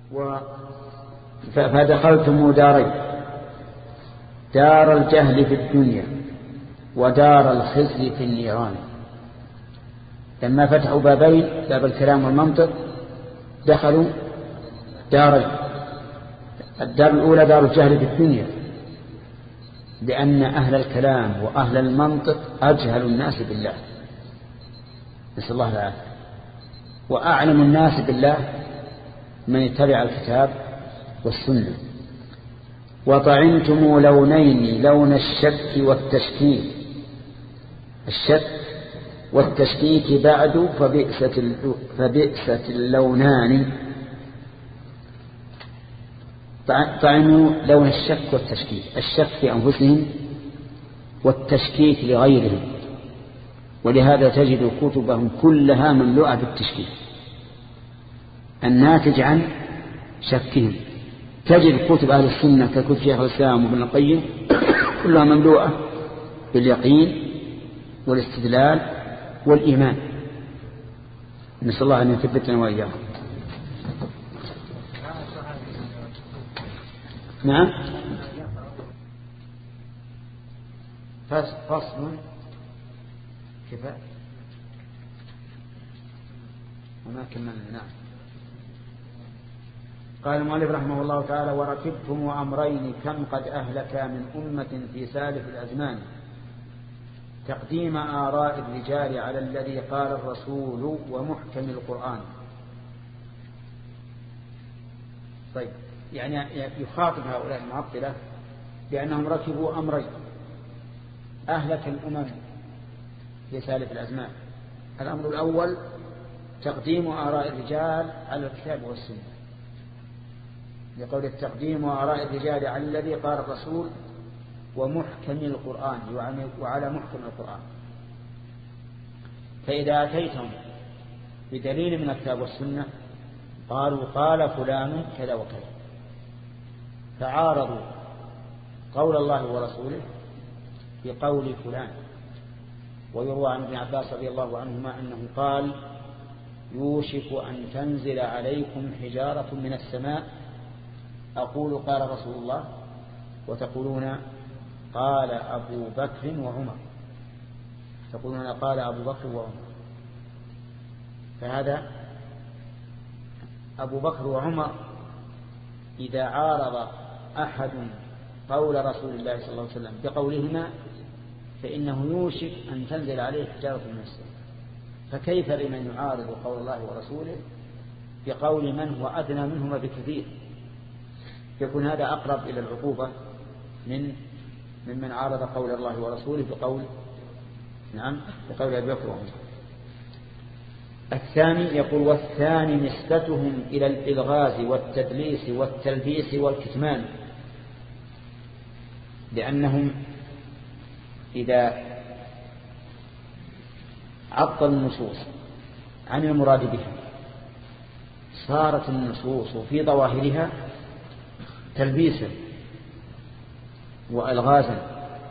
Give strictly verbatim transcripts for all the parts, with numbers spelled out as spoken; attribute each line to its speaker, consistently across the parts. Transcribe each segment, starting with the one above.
Speaker 1: و فدخلتم دارين، دار الجهل في الدنيا ودار الخزي في النيران. لما فتحوا بابين، باب الكلام والمنطق، دخلوا دارين. الدار الأولى دار الجهل في الدنيا، لأن أهل الكلام وأهل المنطق أجهل الناس بالله، نسأل الله العافية، وأعلم الناس بالله من يتبع الكتاب والسنة. وطعنتم لونين، لون الشك والتشكيك، الشك والتشكيك بعد فبئست فبئست اللونان. طعنوا لون الشك والتشكيك، الشك في أنفسهم والتشكيك لغيرهم، ولهذا تجد كتبهم كلها مملوءة بالتشكيك الناتج عن شكهم. تجد كتب أهل السنة ككتب شيخ الإسلام وابن القيم كلها مملوءة باليقين والاستدلال والإيمان. نسأل الله أن يثبتنا وإياهم. نعم. فصل كفاية وما كملنا. نعم. قال المؤلف رحمه الله تعالى: وركبتم أمرين كم قد أهلك من أمة في سالف الأزمان، تقديم آراء الرجال على الذي قال الرسول ومحكم القرآن. طيب، يعني يخاطب هؤلاء المعطلة بأنهم ركبوا أمرين أهلك الأمم في سالف الأزمان. الأمر الأول تقديم آراء الرجال على الكتاب والسنة، لقول التقديم آراء الرجال على الذي قال الرسول ومحكم القرآن، وعلى محكم القرآن. فإذا أتيتم بدليل من الكتاب والسنة قالوا قال فلان كذا وكذا، فعارضوا قول الله ورسوله بقول فلان. ويروى عن ابن عباس رضي الله عنهما أنه قال: يوشك أن تنزل عليكم حجارة من السماء أقول قال رسول الله، وتقولون قال أبو بكر وعمر، تقولون قال أبو بكر وعمر. فهذا أبو بكر وعمر إذا عارض أحد قول رسول الله صلى الله عليه وسلم بقولهما فإنه يوشك أن تنزل عليه حجارة من السماء، فكيف بمن يعارض قول الله ورسوله بقول من هو أدنى منهما بكثير؟ يكون هذا أقرب إلى العقوبة من ممن عارض قول الله ورسوله بقول نعم بقول أبي بكر وعمر. الثاني يقول: والثاني نسبتهم إلى الإلغاز والتدليس والتلبيس والكتمان، لأنهم إذا عطلوا النصوص عن المراد بها صارت النصوص في ظواهرها تلبيسا وألغازا،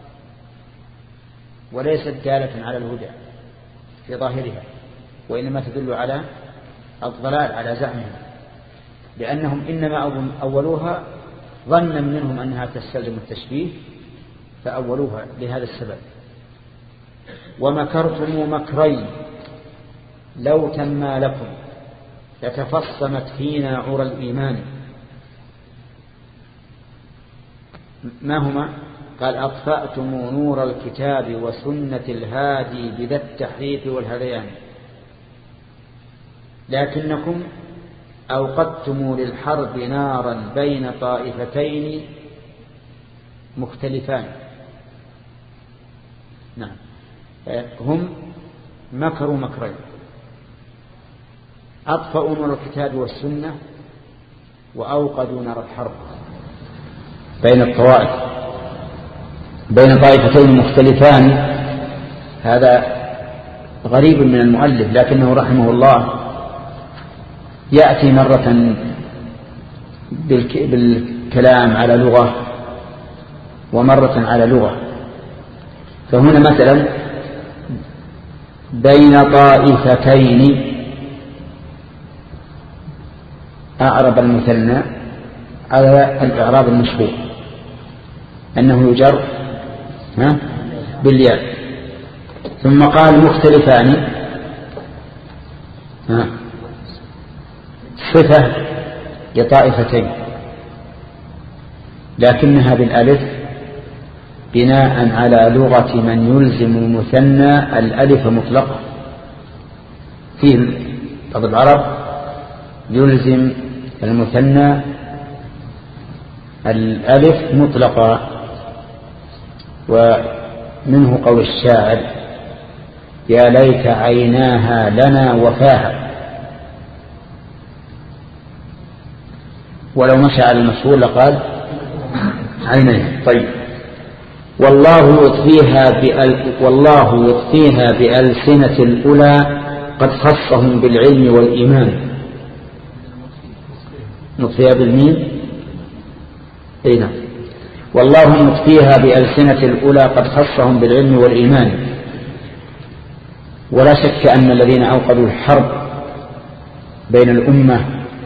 Speaker 1: وليست دالة على الهدى في ظاهرها، وإنما تدل على الضلال على زعمهم، لأنهم إنما أولوها ظنا منهم أنها تستلزم التشبيه فأولوها لهذا السبب. ومكرتم مكرين لو تما لكم لتفصمت فينا عرى الإيمان. ما هما؟ قال: أطفأتم نور الكتاب وسنة الهادي بذا التحريف والهذيان، لكنكم أوقدتم للحرب نارا بين طائفتين مختلفان. نعم، هم مكروا مكرين: أطفأوا نور الكتاب والسنة وأوقدوا نار الحرب بين الطوائف بين طائفتين مختلفان. هذا غريب من المؤلف، لكنه رحمه الله يأتي مرة بالكلام على لغة ومرة على لغة. فهنا مثلا بين طائفتين أعرب المثنى على الإعراب المشهور أنه يجر بالياء. ثم قال مختلفان، صفة لطائفتين لكنها بالألف بناء على لغة من يلزم المثنى الألف مطلقا. في بعض العرب يلزم المثنى الألف مطلقا، ومنه قول الشاعر: يا ليت عيناها لنا وفاها. ولو مشى على المشهور لقال عينيها. طيب. والله يطفيها بأل والله يطفيها بألسنة الأولى قد خصهم بالعلم والإيمان. نطفيها بالمين؟ أي نعم. والله يطفيها بألسنة الأولى قد خصهم بالعلم والإيمان. ولا شك أن الذين أوقدوا الحرب بين الأمة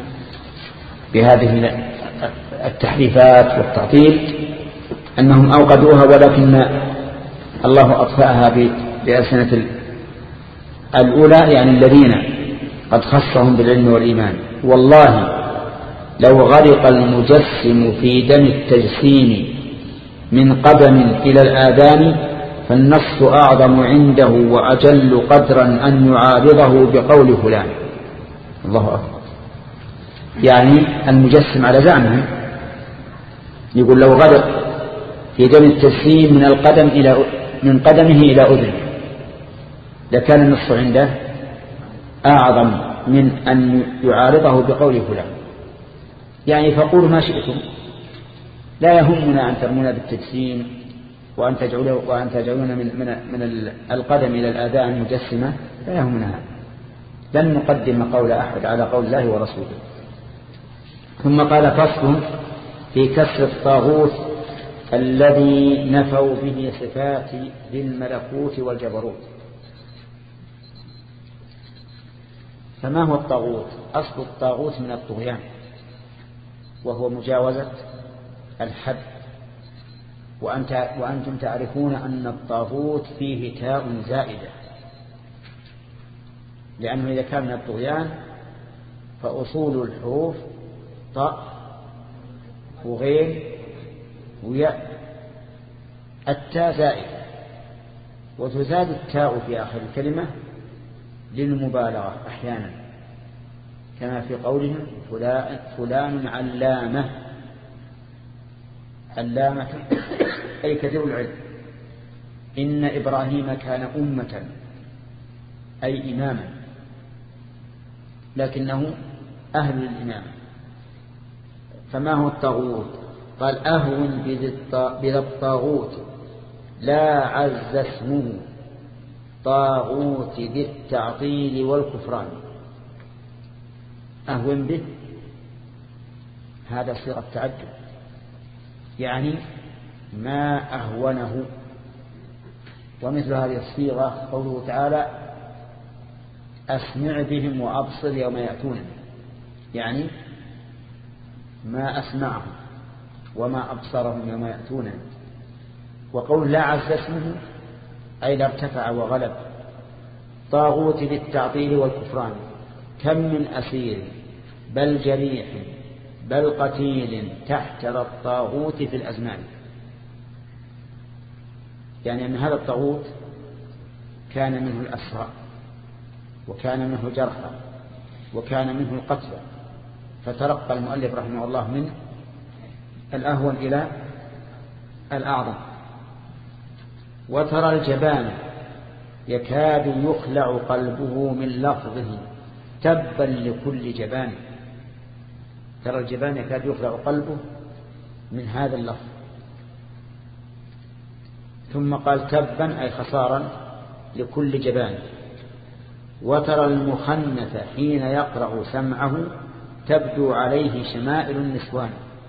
Speaker 1: بهذه التحريفات والتعطيل أنهم أوقدوها، ولكن الله أطفأها بألسنة الأولى، يعني الذين قد خصهم بالعلم والإيمان. والله لو غرق المجسم في دم التجسيم من قدم إلى الآذان فالنص أعظم عنده وأجل قدرا أن يعارضه بقول فلان. الله أكبر. يعني المجسم على زعمه يقول لو غرق في دم التجسيم من القدم إلى من قدمه إلى أذنه لكان النص عنده أعظم من أن يعارضه بقول فلان. يعني فقولوا ما شئتم، لا يهمنا أن ترمونا بالتجسيم وأن تجعلون وأن تجعلون من من من القدم إلى الآذان مجسمة، لا يهمنا هذا. لن نقدم قول أحد على قول الله ورسوله. ثم قال: فصل في كسر الطاغوت الذي نفوا به صفات ذي الملكوت والجبروت. فما هو الطاغوت؟ أصل الطاغوت من الطغيان، وهو مجاوزة الحد. وأنت وأنتم تعرفون أن الطاغوت فيه تاء زائدة، لأنه إذا كان من الطغيان فأصول الحروف طاء وغين وياء. التاء زائدة، وتزاد التاء في آخر الكلمة للمبالغة أحيانا، كما في قولهم فلان, فلان علامة. علامة أي كثير العلم. إن إبراهيم كان أمة أي إماما، لكنه أهل الإمامة. فما هو الطاغوت؟ قال: أهون بذا الطاغوت لا عز اسمه طاغوت ذي التعطيل والكفران. أهون به هذا صيغة تعجب، يعني ما أهونه. ومثل هذه الصيغة قوله تعالى: أسمع بهم وأبصر يوم يأتون، يعني ما أسمعهم وما أبصرهم يوم يأتون. وقول لا عز اسمه أي لا ارتفع وغلب. طاغوت للتعطيل والكفران، كم من أسير بل جريح بل قتيل تحت الطاغوت في الأزمان. يعني أن هذا الطاغوت كان منه الأسرى، وكان منه الجرحى، وكان منه القتلى، فترقى المؤلف رحمه الله من الأهون إلى الأعظم. وترى الجبان يكاد يخلع قلبه من لفظه تبا لكل جبان. ترى الجبان يكاد يخلع قلبه من هذا اللفظ. ثم قال: تبا أي خسارا لكل جبان. وترى المخنث حين يقرأ سمعه تبدو عليه شمائل النسوان.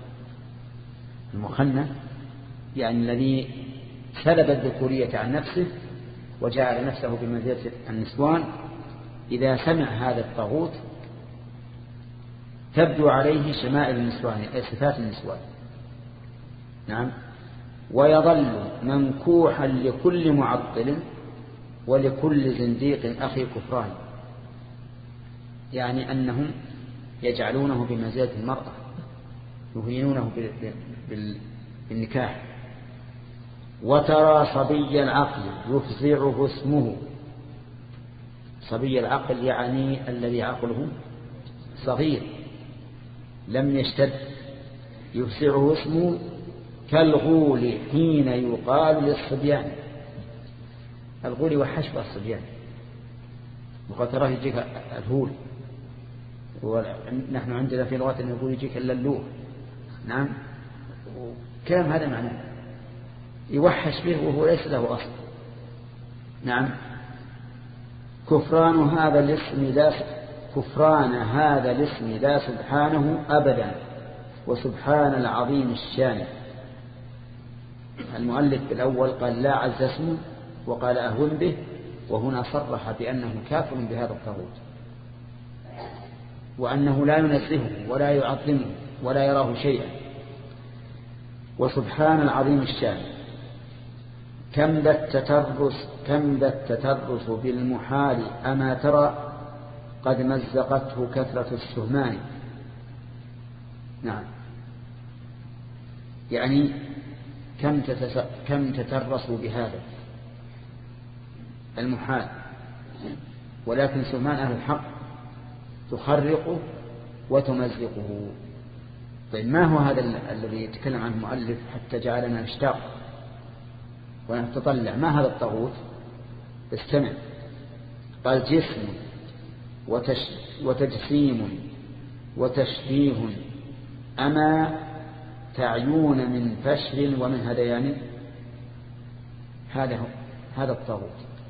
Speaker 1: المخنث يعني الذي سلب الذكورية عن نفسه وجعل نفسه بمنزلة النسوان، إذا سمع هذا الطاغوت تبدو عليه شمائل النسوان أي صفات النسوان. نعم. ويظل منكوحا لكل معطل ولكل زنديق أخي كفران، يعني أنهم يجعلونه بمنزلة المرأة، يهينونه بالنكاح. وترى صبي العقل يفزعه اسمه، صبي العقل يعني الذي عقله صغير لم يشتد، يفزعه اسمه كالغول حين يقال للصبيان. الغول وحشب الصبيان، وقد تراه يجيك الهول، ونحن عندنا في لغتنا يقول يجيك الللوه. نعم. كلام هذا معناه يوحش به وهو ليس له أصل. نعم. كفران هذا الاسم لا كفران هذا الاسم لا سبحانه أبدا، وسبحان العظيم الشان. المؤلف بالأول قال لا عز اسمه وقال أهون به، وهنا صرح بأنه كافر بهذا الطاغوت، وأنه لا ينزهه ولا يعظمه ولا يراه شيئا. وسبحان العظيم الشان. كم ذا التترس كم ذا التترس بالمحال أما ترى قد مزقته كثرة السهمان. نعم. يعني كم كم تترسوا بهذا المحال، ولكن سهمان أهل الحق تخرقه وتمزقه. طيب ما هو هذا الذي يتكلم عنه المؤلف حتى جعلنا نشتاق ونتطلع؟ ما هذا الطاغوت؟ استمع. قال جسم وتش وتجسيم وتشبيه أما تعيون من فشل ومن هذيان. هذا هو هذا الطاغوت.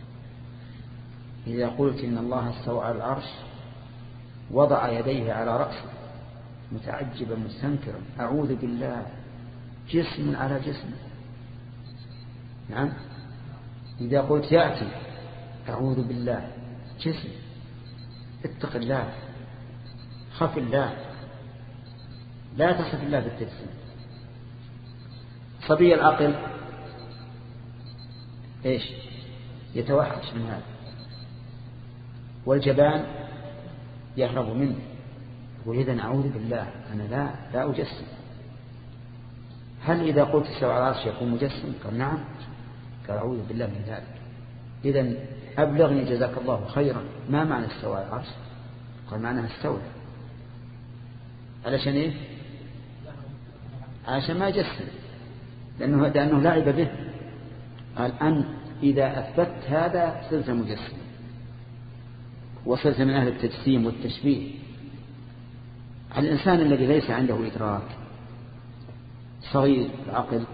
Speaker 1: إذا قلت إن الله استوى على العرش وضع يديه على رأسه متعجبا مستنكرا، أعوذ بالله، جسم على جسم. نعم. إذا قلت يأتي، أعوذ بالله، جسم. اتق الله، خف الله، لا تصف الله بالتجسيم. صبي العقل إيش؟ يتوحش من هذا، والجبان يهرب منه، وإذا أعوذ بالله أنا لا لا أجسم. هل إذا قلت استوى على العرش يكون مجسم؟ قال نعم. قال أعوذ بالله من ذلك. إذا أبلغني جزاك الله خيرا، ما معنى استوى على العرش؟ قال معناها استوى. علشان إيه؟ عشان ما يجسم، لأنه, لأنه لعب به. قال أن إذا أثبت هذا صرت مجسم، وصرت من أهل التجسيم والتشبيه. الإنسان الذي ليس عنده إدراك، صغير العقل،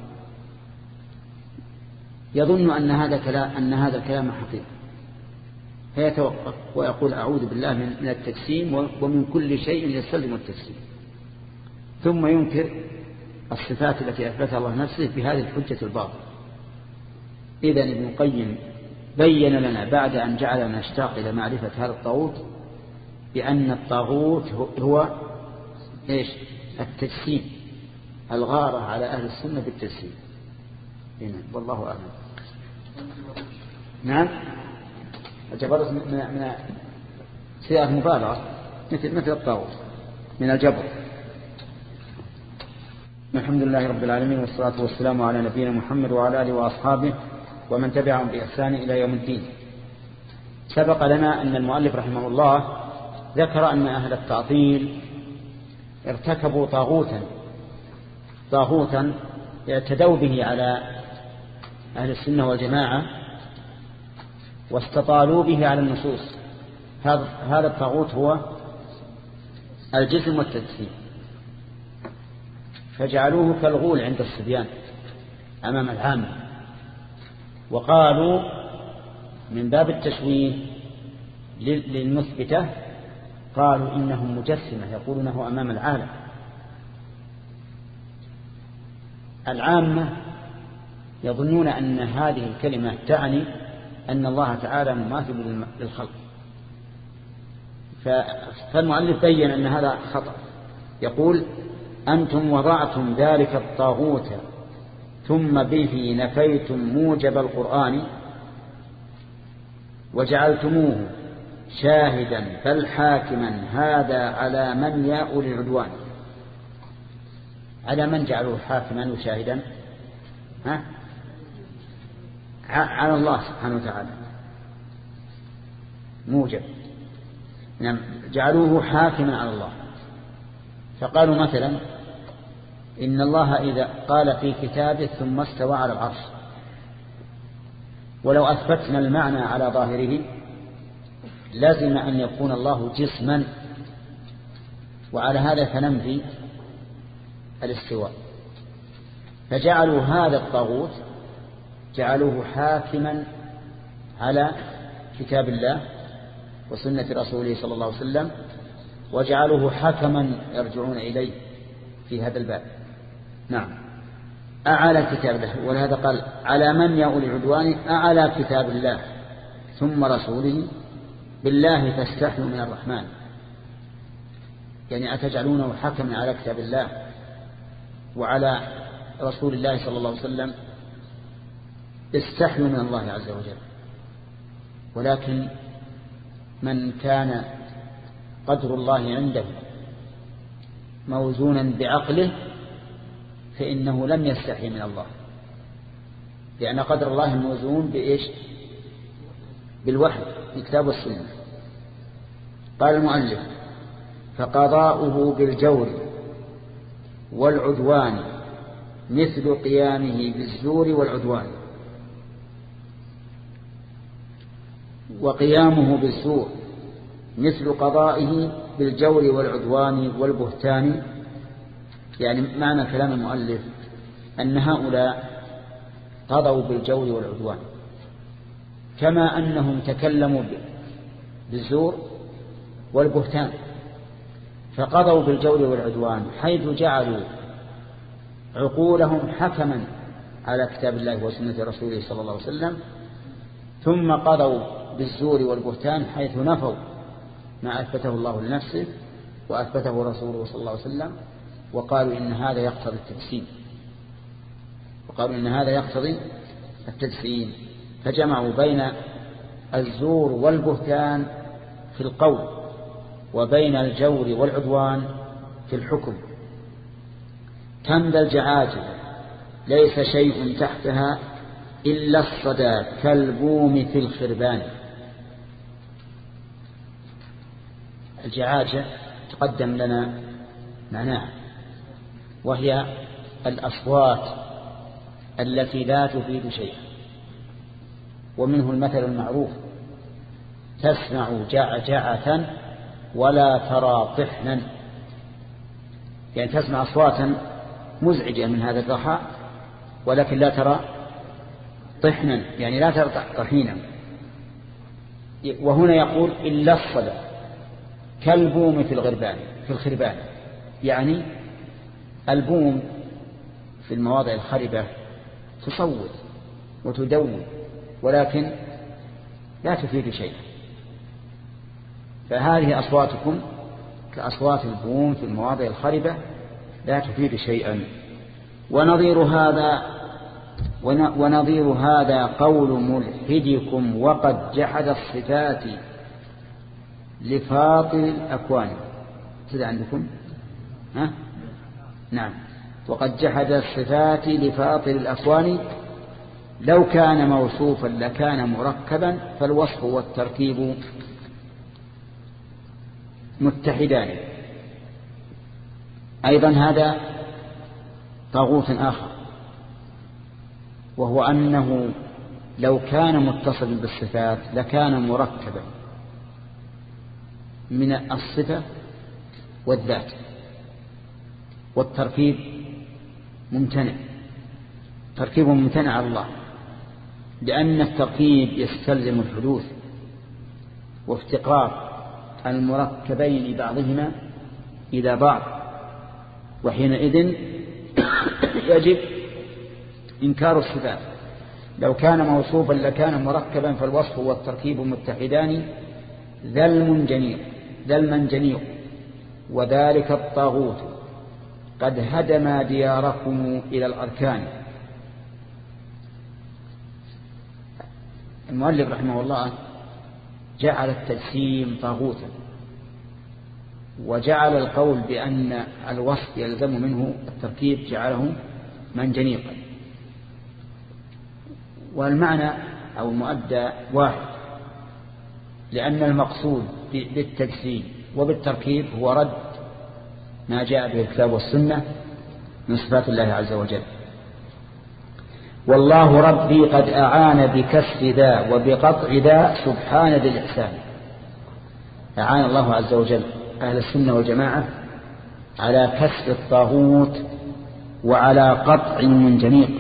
Speaker 1: يظن أن هذا كلام أن هذا الكلام حقيقي، فيتوقف ويقول أعوذ بالله من التجسيم ومن كل شيء يستلزم التجسيم، ثم ينكر الصفات التي أثبتها الله نفسه بهذه الحجة الباطلة. إذن ابن القيم بين لنا بعد أن جعلنا نشتاق إلى معرفة هذا الطاغوت بأن الطاغوت هو إيش؟ التجسيم، الغارة على أهل السنة بالتجسيم. والله أعلم. نعم. الجبر من من صيغة مبالغة، مثل مثل الطاغوت من الجبر. الحمد لله رب العالمين، والصلاة والسلام على نبينا محمد وعلى آله وأصحابه ومن تبعهم بإحسان إلى يوم الدين. سبق لنا أن المؤلف رحمه الله ذكر أن أهل التعطيل ارتكبوا طاغوتا طاغوتا اعتدوا به على أهل السنة والجماعة واستطالوا به على النصوص. هذا هذا الطاغوت هو الجسم والتجسيم، فجعلوه كالغول عند الصبيان أمام العامة، وقالوا من باب التشويه للمثبتة قالوا إنهم مجسمة يقولونه أمام العالم. العامة يظنون أن هذه الكلمة تعني أن الله تعالى مماثل للخلق، فالمؤلف بين أن هذا خطأ يقول أنتم وضعتم ذلك الطاغوت ثم به نفيتم موجب القرآن وجعلتموه شاهدا بل حاكما، هذا على من يا أولي العدوان. على من جعلوه حاكما وشاهدا؟ ها؟ على الله سبحانه وتعالى موجب، نعم جعلوه حاكما على الله. فقالوا مثلا إن الله إذا قال في كتابه ثم استوى على العرش، ولو أثبتنا المعنى على ظاهره لازم أن يكون الله جسما، وعلى هذا فننفي الاستواء. فجعلوا هذا الطاغوت جعلوه حاكما على كتاب الله وسنة رسوله صلى الله عليه وسلم، وجعلوه حكما يرجعون إليه في هذا الباب. نعم أعلى كتاب الله، ولهذا قال على من يا أولي العدوان، أعلى كتاب الله ثم رسوله بالله فاستحيوا من الرحمن. يعني أتجعلونه حكما على كتاب الله وعلى رسول الله صلى الله عليه وسلم؟ استحيوا من الله عز وجل. ولكن من كان قدر الله عنده موزونا بعقله فإنه لم يستحي من الله، لأن قدر الله موزون بإيش؟ بالوحي، بالكتاب والسنة. قال المؤلف فقضاؤه بالجور والعدوان مثل قيامه بالزور والعدوان. وقيامه بالزور مثل قضائه بالجور والعدوان والبهتان. يعني معنى كلام المؤلف أن هؤلاء قضوا بالجور والعدوان كما أنهم تكلموا بالزور والبهتان، فقضوا بالجور والعدوان حيث جعلوا عقولهم حكما على كتاب الله وسنة رسوله صلى الله عليه وسلم، ثم قضوا بالزور والبهتان حيث نفوا ما أثبته الله لنفسه وأثبته رسوله صلى الله عليه وسلم، وقالوا إن هذا يقتضي التجسيم وقالوا إن هذا يقتضي التجسيم فجمعوا بين الزور والبهتان في القول وبين الجور والعدوان في الحكم. كم ذا الجعاجل ليس شيء تحتها إلا الصدى كالبوم في الخربان. الجعاجة تقدم لنا معناها، وهي الأصوات التي لا تفيد شيئا، ومنه المثل المعروف تسمع جعجعة ولا ترى طحنا، يعني تسمع أصواتا مزعجة من هذا الرخاء ولكن لا ترى طحنا، يعني لا ترى طحينا. وهنا يقول إلا الصدى كالبوم في الغربان في الخربان، يعني البوم في المواضع الخربة تصوت وتدون ولكن لا تفيد شيئا. فهذه أصواتكم كأصوات البوم في المواضع الخربة لا تفيد شيئا. ونظير هذا ونظير هذا قول ملحدكم وقد جحد الصفات لفاطر الأكوان. كذا عندكم ها؟ نعم. وقد جحد الصفات لفاطر الأكوان لو كان موصوفا لكان مركبا فالوصف والتركيب متحدان. أيضا هذا طاغوت آخر، وهو أنه لو كان متصلا بالصفات لكان مركبا من الصفة والذات، والتركيب ممتنع، تركيب ممتنع على الله، لأن التركيب يستلزم الحدوث وافتقار المركبين بعضهما إلى بعض، وحينئذ يجب إنكار الصفات. لو كان موصوفا لكان مركبا فالوصف والتركيب متحدان ذا المنجنيق ذا المنجنيق وذلك الطاغوت قد هدم دياركم إلى الأركان. المؤلف رحمه الله جعل التجسيم طاغوتا، وجعل القول بأن الوصف يلزم منه التركيب جعله منجنيقا، والمعنى أو المؤدى واحد، لأن المقصود بالتجسيم وبالتركيب هو رد ما جاء به الكتاب والسنة من صفات الله عز وجل. والله ربي قد أعان بكسر ذا وبقطع ذا سبحان ذي الإحسان. أعان الله عز وجل أهل السنة والجماعة على كسر الطاغوت وعلى قطع المنجنيق،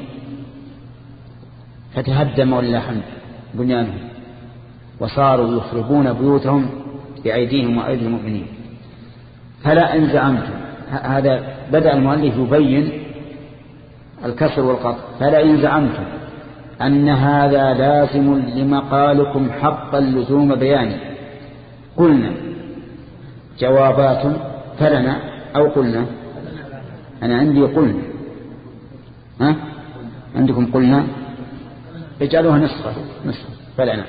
Speaker 1: فتهدم ولله الحمد بنيانهم وصاروا يخربون بيوتهم بأيديهم وأيدي المؤمنين. فلا إن زعمتم، هذا بدأ المؤلف يبين الكسر والقطع، فلا إن زعمتم أن هذا لازم لمقالكم حق اللزوم بياني قلنا جوابات فلنا أو قلنا. أنا عندي قلنا، ها؟ عندكم قلنا، اجعلوها نسخة نسخة فلنا.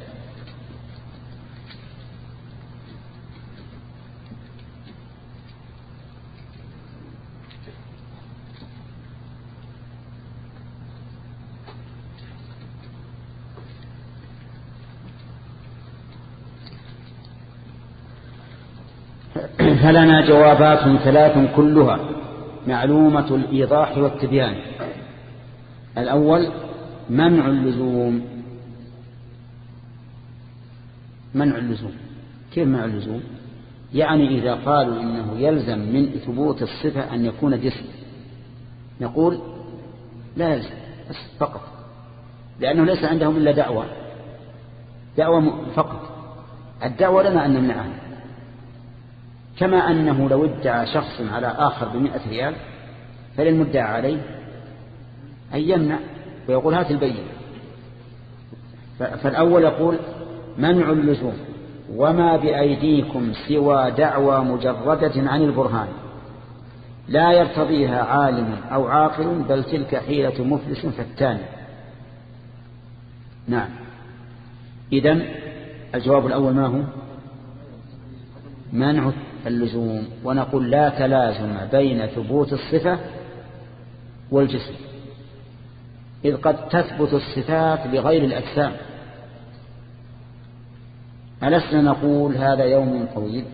Speaker 1: فلنا جوابات ثلاث كلها معلومة الإيضاح والتبيان. الأول منع اللزوم. منع اللزوم كيف منع اللزوم؟ يعني إذا قالوا إنه يلزم من ثبوت الصفة أن يكون جسم، نقول لا يلزم بس فقط، لأنه ليس عندهم إلا دعوة دعوة فقط. الدعوة لنا أن نمنعها، كما أنه لو ادعى شخص على آخر بمئة ريال فللمدعى عليه أن يمنع ويقول هات البينة. فالأول يقول منع اللزوم وما بأيديكم سوى دعوى مجردة عن البرهان لا يرتضيها عالم أو عاقل بل تلك حيلة مفلس فتان. نعم، إذن الجواب الأول ما هو؟ منع اللزوم. ونقول لا تلازم بين ثبوت الصفة والجسم، إذ قد تثبت الصفات بغير الأجسام. ألسنا نقول هذا يوم طويل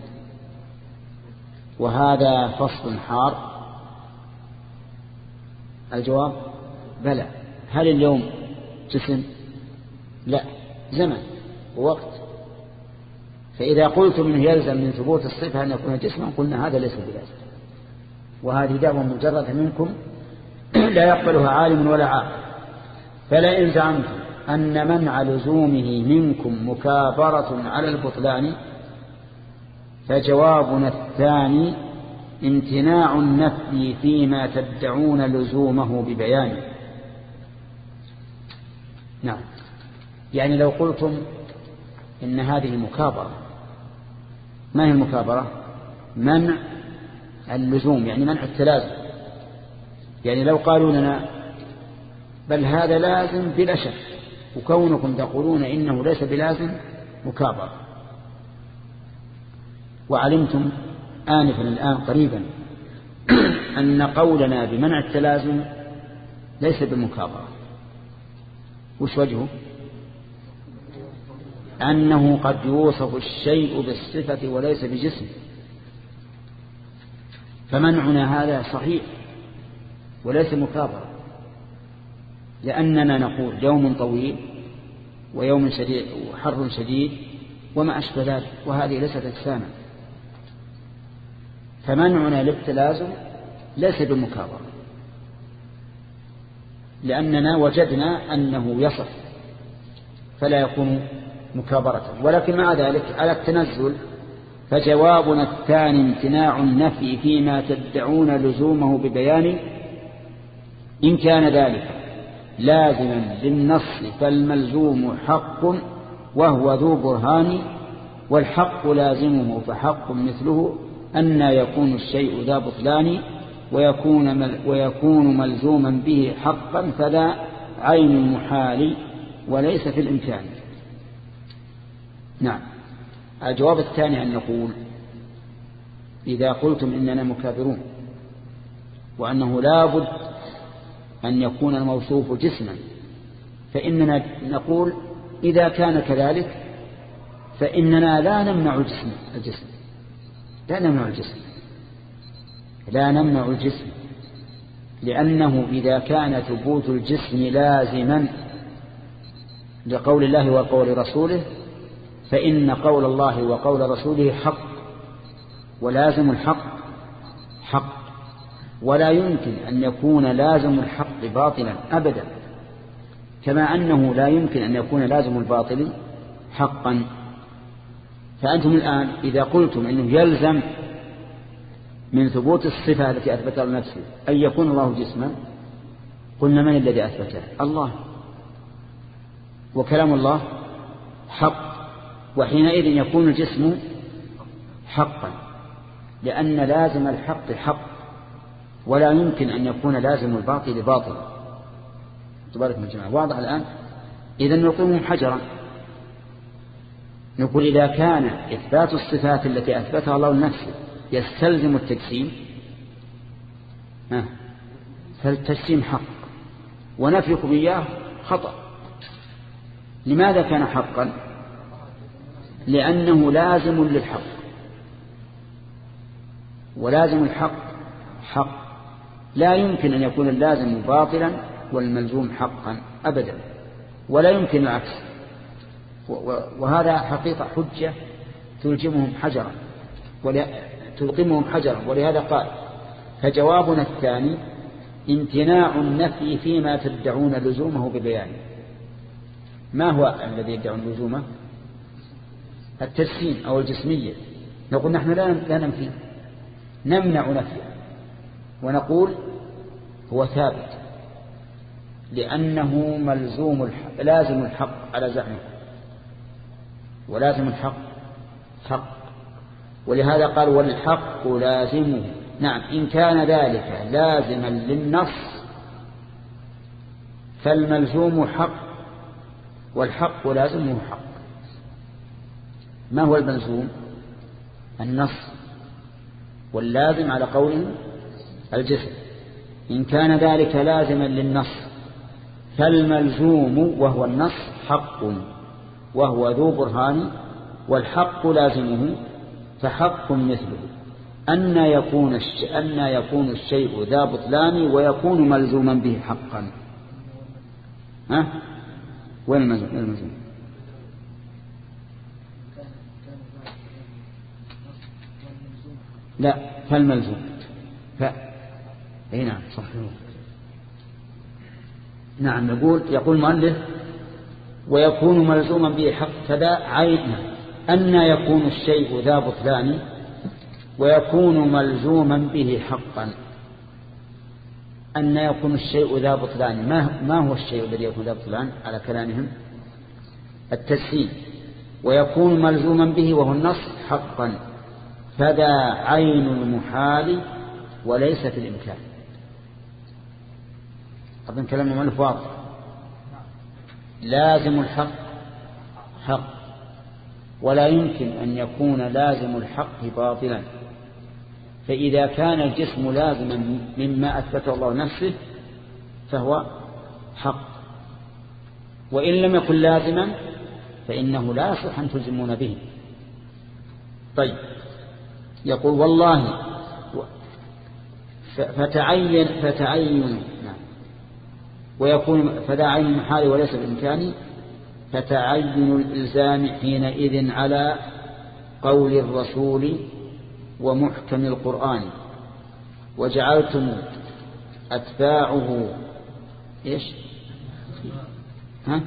Speaker 1: وهذا فصل حار؟ الجواب بلى. هل اليوم جسم؟ لا، زمن ووقت. فإذا قلتم إنه يلزم من ثبوت الصفة أن يكون جسما قلنا هذا ليس بلازم، وهذه دعوة مجردة منكم لا يقبلها عالم ولا عاقل. فلئن زعمتم أن منع لزومه منكم مكابرة على البطلان فجوابنا الثاني امتناع النفي فيما تدعون لزومه ببيان. نعم، يعني لو قلتم إن هذه مكابرة، ما هي المكابرة؟ منع اللزوم يعني منع التلازم. يعني لو قالوا لنا بل هذا لازم بلا شك، وكونكم تقولون إنه ليس بلازم مكابرة. وعلمتم آنفا الآن قريبا أن قولنا بمنع التلازم ليس بمكابرة. وش وجهه؟ أنه قد يوصف الشيء بالصفة وليس بجسم، فمنعنا هذا صحيح وليس مكابرة، لأننا نقول يوم طويل ويوم شديد وحر شديد وما أشبه ذلك، وهذه ليست أجساما. فمنعنا للتلازم ليس بمكابرة، لأننا وجدنا أنه يصف فلا يكون مكابرة. ولكن مع ذلك على التنزل فجوابنا الثاني امتناع النفي فيما تدعون لزومه ببيان. إن كان ذلك لازما للنص فالملزوم حق وهو ذو برهان، والحق لازمه فحق مثله أن يكون الشيء ذا بطلان ويكون, ويكون ملزوما به حقا فذا عين المحال وليس في الإمكان. نعم. الجواب الثاني أن نقول إذا قلتم إننا مكابرون وأنه لا بد أن يكون الموصوف جسما، فإننا نقول إذا كان كذلك فإننا لا نمنع الجسم الجسم لا نمنع الجسم لا نمنع الجسم لأنه إذا كان ثبوت الجسم لازما لقول الله وقول رسوله فإن قول الله وقول رسوله حق، ولازم الحق حق، ولا يمكن أن يكون لازم الحق باطلا أبدا، كما أنه لا يمكن أن يكون لازم الباطل حقا. فأنتم الآن إذا قلتم أنه يلزم من ثبوت الصفة التي أثبتها لنفسه أن يكون الله جسما، قلنا من الذي أثبته؟ الله، وكلام الله حق، وحينئذ يكون الجسم حقا، لأن لازم الحق حق، ولا يمكن أن يكون لازم الباطل باطلا. تبارك من الجماعة واضح الآن؟ إذن نقيمهم حجرا، نقول إذا كان إثبات الصفات التي أثبتها الله لنفسه يستلزم التجسيم فالتجسيم حق، ونفيكم إياه خطأ. لماذا كان حقا؟ لأنه لازم للحق، ولازم الحق حق، لا يمكن أن يكون اللازم باطلا والملزوم حقا أبدا، ولا يمكن العكس. وهذا حقيقة حجة تلجمهم حجرا تلقمهم حجرا. ولهذا قال فجوابنا الثاني امتناع النفي فيما تدعون لزومه ببيان. ما هو الذي يدعون لزومه؟ التجسيم أو الجسمية. نقول نحن لا ننفي، نمنع نفيه ونقول هو ثابت لأنه ملزوم الحق، لازم الحق على زعمه، ولازم الحق حق، ولهذا قال والحق لازمه. نعم، إن كان ذلك لازما للنص فالملزوم حق والحق لازمه حق. ما هو الملزوم؟ النص، واللازم على قول الجسم. إن كان ذلك لازما للنص فالملزوم وهو النص حق وهو ذو برهان، والحق لازمه فحق مثله. أن يكون الشيء, أن يكون الشيء ذا بطلان ويكون ملزوما به حقا. ها؟ وين الملزوم؟ لا، فالملزوم ف... اي نعم صح. نعم، نقول يقول المؤلف ويكون ملزوما به حق فذا عين. أن يكون الشيء ذا بطلان ويكون ملزوما به حقا. أن يكون الشيء ذا بطلان، ما, ما هو الشيء الذي يكون ذا بطلان على كلامهم؟ التجسيم. ويكون ملزوما به وهو النص حقا فذا عين المحال وليس في الإمكان. أظن كلام المؤلف واضح. لازم الحق حق، ولا يمكن أن يكون لازم الحق باطلا. فإذا كان الجسم لازما مما أثبته الله نفسه فهو حق، وإن لم يكن لازما فإنه لا يصح أن تلزمون به. طيب، يقول والله فتعين فتعين ويكون فذا عين المحال وليس بالإمكان فتعين الإلزام حينئذ على قول الرسول ومحكم القرآن، وجعلتم أتباعه إيش؟ ها؟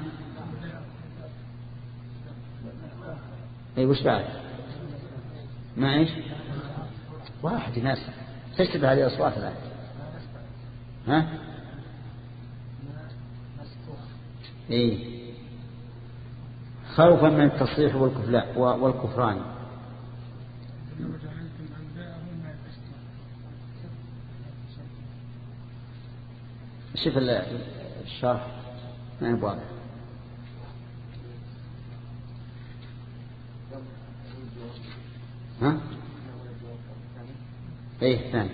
Speaker 1: أي وش بعد؟ ما إيش؟ واحد ناس تشتبه هذه الأصوات الآن. ها؟ إيه، خوفا من التصريح والكفران. شوف الشرح ما يبغى. ها؟ ايه ثاني.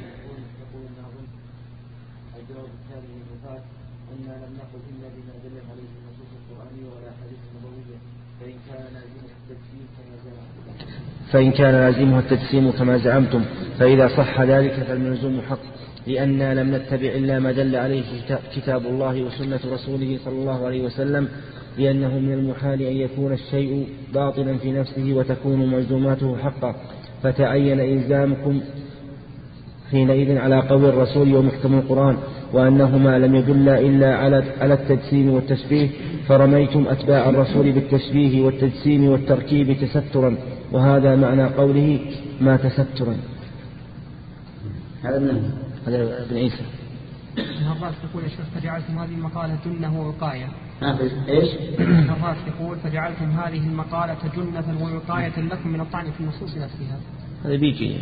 Speaker 2: الجواب الثاني للمفاد أن لم نقل إلا بما دلت عليه النصوص القرآنية ولا حديث نبوية، فإن كان لازمه التجسيم كما زعمتم فإن كان لازمه التجسيم كما زعمتم فإذا صح ذلك فالملزوم حق، لأننا لم نتبع إلا ما دل عليه كتاب الله وسنة رسوله صلى الله عليه وسلم، لأنه من المحال أن يكون الشيء باطلا في نفسه وتكون ملزوماته حقا، فتعين إلزامكم حينئذ على قول الرسول ومحكم القرآن، وأنهما لم يدلا إلا على التجسيم والتشبيه، فرميتم أتباع الرسول بالتشبيه والتجسيم والتركيب تسترا، وهذا معنى قوله ما تسترا.
Speaker 1: هذا من هذا ابن عيسى.
Speaker 3: الراس يقول يا شيخ فجعلتم هذه المقالة جنة ووقاية.
Speaker 1: ايش؟
Speaker 3: الراس يقول فجعلتم هذه المقالة جنة ووقاية لكم من الطعن في النصوص نفسها.
Speaker 1: هذا بيجي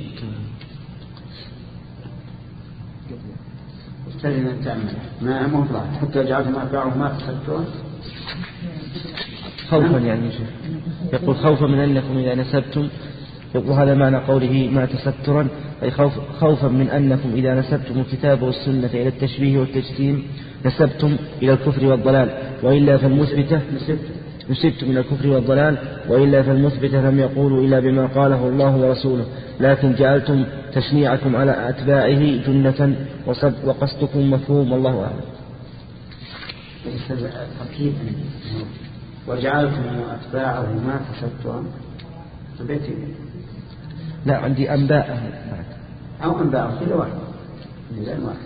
Speaker 1: استلم تعمل ما مطلع حتى جعلتم أتباعه ما تسترون
Speaker 2: خوفا، يعني يقول خوفا من أنكم إذا نسبتم، وهذا معنى قوله ما تسترا، أي خوف خوفا من أنكم إذا نسبتم الكتاب والسنة إلى التشبيه والتجسيم نسبتم إلى الكفر والضلال، وإلا فالمثبتة نسبتم إلى الكفر والضلال، وإلا فالمثبتة لم يقولوا إلا بما قاله الله ورسوله، لكن جعلتم تشنيعكم على أتباعه جنة وقصدكم مفهوم، والله أعلم.
Speaker 1: وجعلتم أتباعه ما تسترون بيتي.
Speaker 2: لا عندي أنباء
Speaker 1: أو أنباء كل واحد من واحد.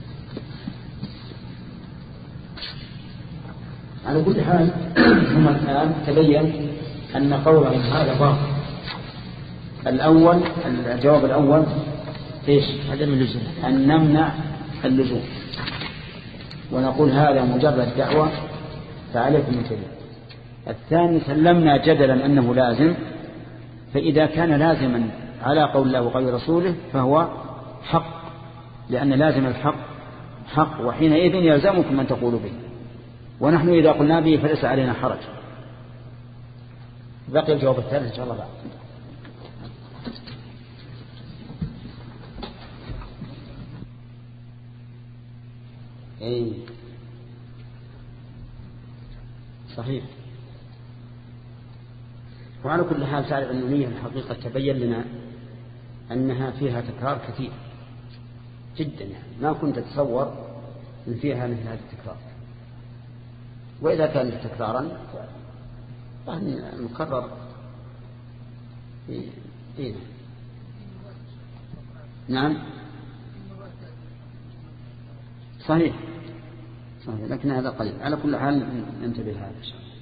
Speaker 1: على كل حال ثم الآن تبين أن قولهم هذا باطل. الأول الجواب الأول إيش؟
Speaker 2: عدم اللزوم،
Speaker 1: أن نمنع اللزوم ونقول هذا مجرد دعوة فعليكم الجدل. الثاني سلمنا جدلا أنه لازم، فإذا كان لازما على قول الله وقول رسوله فهو حق، لأن لازم الحق حق، وحينئذ يلزمكم أن تقولوا به، ونحن إذا قلنا به فليس علينا حرج. بقي الجواب الثالث إن شاء الله بعد. أي صحيح. وعلى كل حال تعرف أن النية الحقيقة تبين لنا أنها فيها تكرار كثير جدا، يعني ما كنت تتصور أن فيها مثل هذا التكرار، وإذا كان تكرارا يعني مكرر إيه؟ نعم صحيح صحيح، لكن هذا قليل. على كل حال ننتبه هذا إن شاء الله.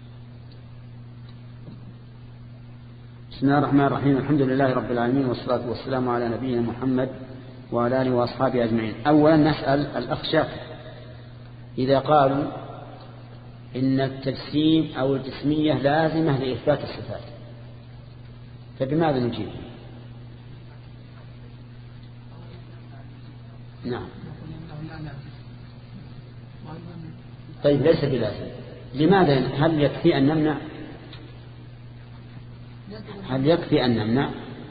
Speaker 1: بسم الله الرحمن الرحيم، الحمد لله رب العالمين، والصلاة والسلام على نبينا محمد وعلى آله وأصحابه أجمعين. أولا نسأل الأخ شاكر إذا قالوا إن التجسيم أو الجسمية لازمة لإثبات الصفات فبماذا نجيب؟ نعم طيب ليس بلازم. لماذا؟ هل يكفي أن نمنع؟ هل يكفي أن نمنع؟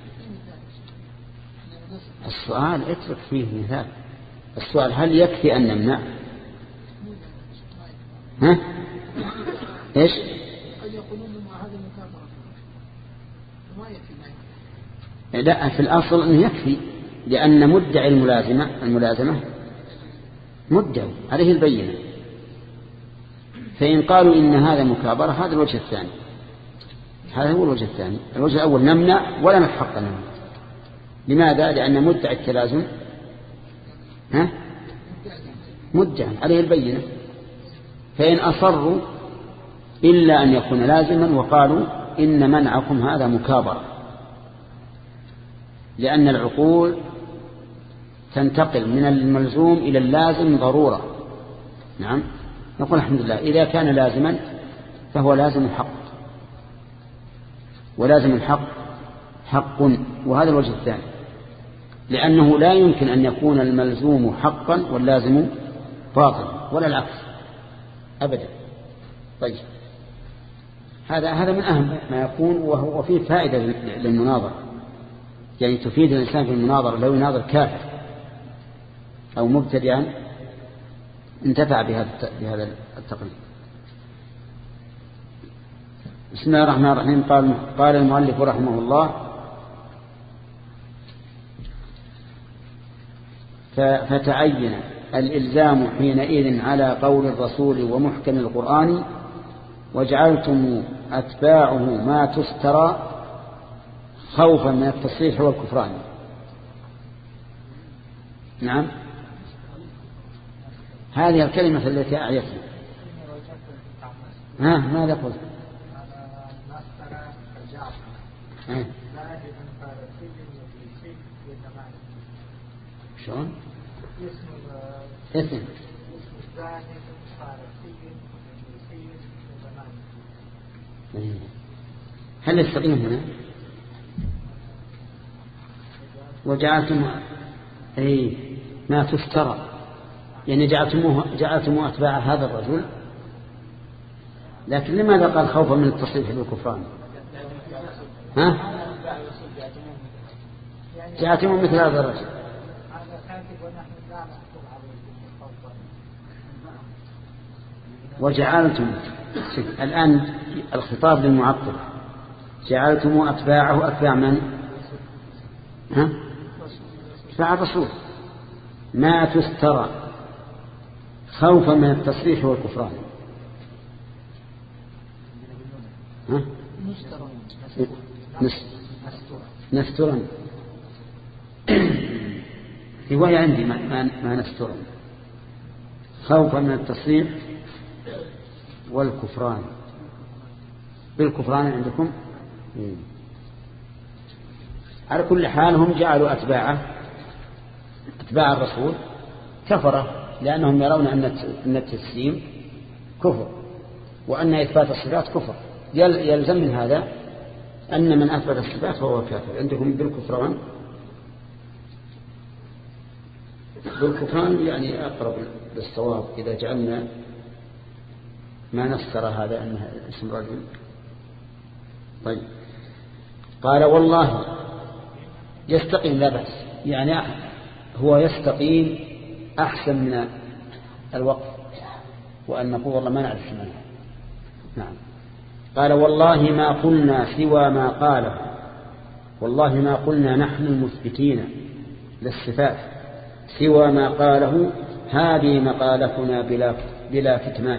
Speaker 1: السؤال اترك فيه مثال. السؤال هل يكفي أن نمنع؟ ها؟ إيش؟ لا في الأصل أنه يكفي، لأن مدعي الملازمة الملازمة مدعي عليه البينة، فإن قالوا إن هذا مكابرة هذا الوجه الثاني. هذا هو الوجه الثاني. الوجه الأول نمنع ولا نحق نمنع. لماذا؟ لأن مدعي التلازم ها مدعي عليه البينة، فإن أصروا إلا أن يكون لازما وقالوا إن منعكم هذا مكابرة، لأن العقول تنتقل من الملزوم إلى اللازم ضرورة. نعم نقول الحمد لله إذا كان لازما فهو لازم حق، ولازم الحق حق. وهذا الوجه الثاني، لأنه لا يمكن أن يكون الملزوم حقا واللازم باطل ولا العكس أبدا. طيب هذا هذا من أهم ما يكون، وهو فيه فائدة للمناظرة، يعني تفيد الإنسان في المناظرة. لو يناظر كافر أو مبتدئا انتفع بهذا بهذا التقليد. بسم الله الرحمن الرحيم. قال قال المؤلف رحمه الله: فتعين الإلزام حينئذ على قول الرسول ومحكم القرآن، وجعلتم أتباعه ما تسترى خوفا من التصحيح والكفران. نعم، هذه الكلمة التي أعيتها. ها ماذا قلت؟ ها شلون؟ اسم هل يستقيم هنا؟ وجعلتم أي ما تفترى، يعني جعلتموه جعلتموه أتباع هذا الرجل. لكن لماذا قال خوفا من التصحيح والكفران؟ ها؟ جعلتموه مثل هذا الرجل. وجعلتم الآن الخطاب للمعطل، جعلتم أتباعه أتباع من؟ ها؟ أتباع الرسول ما تسترى خوفا من التصريح والكفران. ها؟ نسترا رواية عندي ما, ما نسترا خوفا من التصريح والكفران. بالكفران عندكم مم. على كل حال هم جعلوا أتباعه أتباع الرسول كفرة، لأنهم يرون أن التسليم كفر وأن إثبات الصفات كفر. يلزم من هذا أن من أثبت الصفات فهو كافر. عندكم بالكفران بالكفران يعني أقرب للصواب إذا جعلنا ما نسترى هذا أنه اسم رجل. طيب قال والله يستقيم لا بأس، يعني هو يستقيم أحسن من الوقف وأن نقول والله ما نعرف منه. نعم. قال والله ما قلنا سوى ما قاله، والله ما قلنا نحن المثبتين للصفات سوى ما قاله، هذه مقالتنا بلا, بلا كتمان.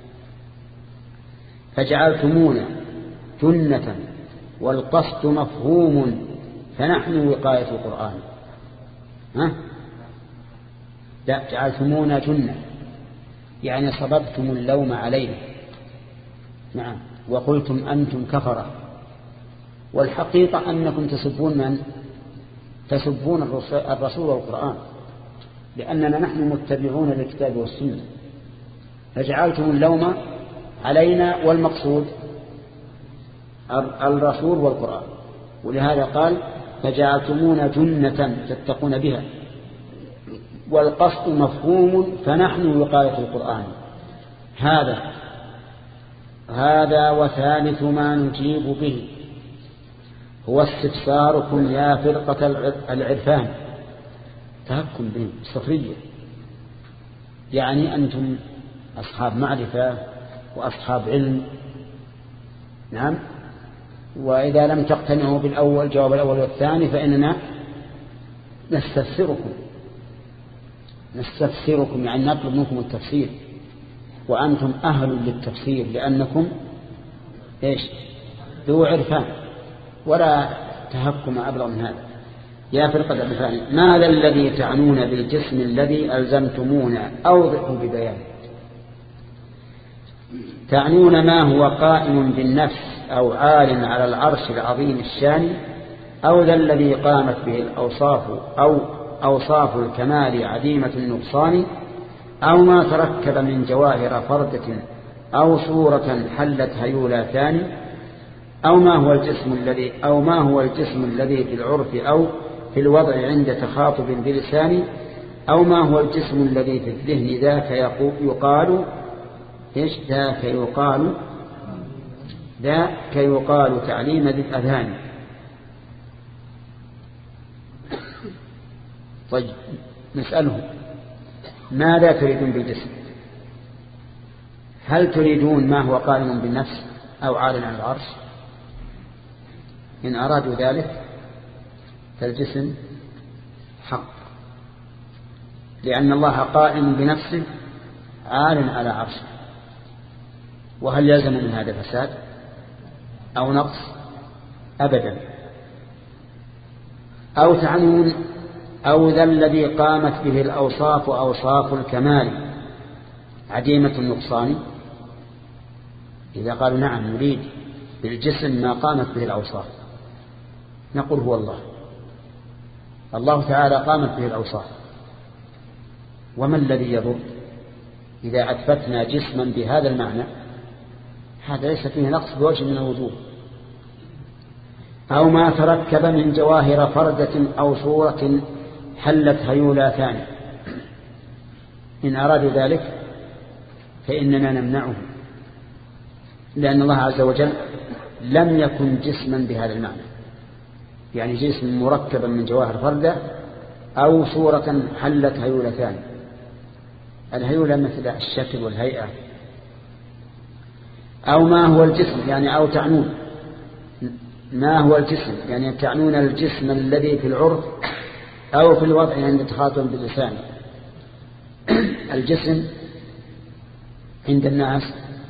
Speaker 1: فجعلتمونا جنة والقصد مفهوم، فنحن وقاية القرآن. ها؟ جعلتمونا جنة يعني صببتم اللوم علينا. نعم. وقلتم أنتم كفرة، والحقيقة أنكم تسبون من؟ تسبون الرسول والقرآن، لأننا نحن متبعون للكتاب والسنة، فجعلتم اللوم علينا والمقصود الرسول والقرآن. ولهذا قال فجعلتمونا جنة تتقون بها، والقصد مفهوم، فنحن وقاية القرآن. هذا هذا وثالث ما نجيب به هو استفساركم يا فرقة العرفان. تهكم بهم صفرية، يعني أنتم أصحاب معرفة وأصحاب علم. نعم. وإذا لم تقتنعوا بالأول جواب الأول والثاني فإننا نستفسركم نستفسركم يعني نطلب منكم التفسير، وأنتم أهل للتفسير لأنكم إيش؟ ذو عرفان، ولا تهكم أبلغ من هذا. يا فرقة العرفان ماذا الذي تعنون بالجسم الذي ألزمتمونا؟ أوضحوا ببيان. تعنون ما هو قائم بالنفس أو عال على العرش العظيم الشان، أو ذا الذي قامت به الأوصاف أو أوصاف الكمال عديمة النقصان، أو ما تركب من جواهر فردة أو صورة حلت هيولاتان، أو ما هو الجسم الذي أو ما هو الجسم الذي في العرف أو في الوضع عند تخاطب بلسان، أو ما هو الجسم الذي في الذهن ذاك يقال إيش ذاك يقال ذاك يقال تعليم ذي الأذهان. طيب نسأله ماذا تريدون بالجسم؟ هل تريدون ما هو قائم بالنفس أو عال عن العرش؟ إن أرادوا ذلك فالجسم حق، لأن الله قائم بنفسه عال على عرشه. وهل يلزم من هذا فساد أو نقص؟ أبدا. أو تعنون أو ذا الذي قامت به الأوصاف أوصاف الكمال عديمة النقصان. إذا قالوا نعم نريد بالجسم ما قامت به الأوصاف نقول هو الله. الله تعالى قامت به الأوصاف، وما الذي يضر إذا أثبتنا جسما بهذا المعنى؟ هذا ليس فيه نقص بوجه من الوجوه. أو ما تركب من جواهر فردة أو صورة حلت هيولاتان. إن أرادوا ذلك فإننا نمنعه، لأن الله عز وجل لم يكن جسما بهذا المعنى، يعني جسم مركبا من جواهر فردة أو صورة حلت هيولتان. الهيولة مثل الشكل والهيئة. أو ما هو الجسم يعني أو تعنون ما هو الجسم يعني تعنون الجسم الذي في العرف أو في الوضع عند تخاطب باللسان. الجسم عند الناس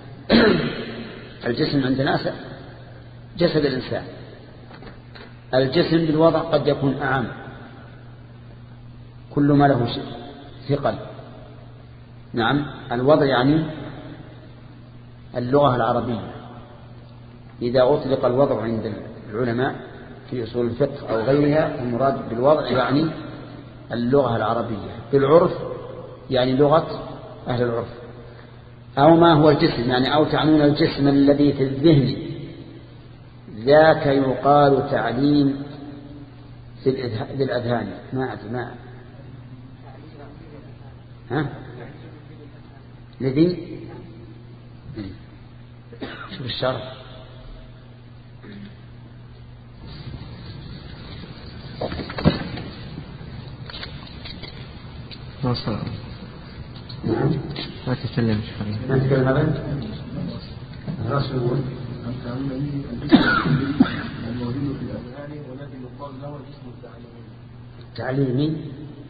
Speaker 1: الجسم عند الناس جسد الإنسان. الجسم بالوضع قد يكون أعم، كل ما له ثقل. نعم الوضع يعني اللغة العربية. إذا أطلق الوضع عند العلماء في أصول الفقه أو غيرها المراد بالوضع يعني اللغة العربية، بالعرف يعني لغة أهل العرف. أو ما هو الجسم يعني أو تعنون الجسم الذي في الذهن ذاك يقال تعليم في الأذهان. ما أدري ما ها الذي شوف الشرح.
Speaker 2: ما صار
Speaker 1: نعم
Speaker 2: ما تتكلم شوي
Speaker 1: ما تتكلم أبدا. الرسول يقول
Speaker 2: الموجود في الأذهان والذي يقال له الجسم التعليمي.
Speaker 1: تعليمي.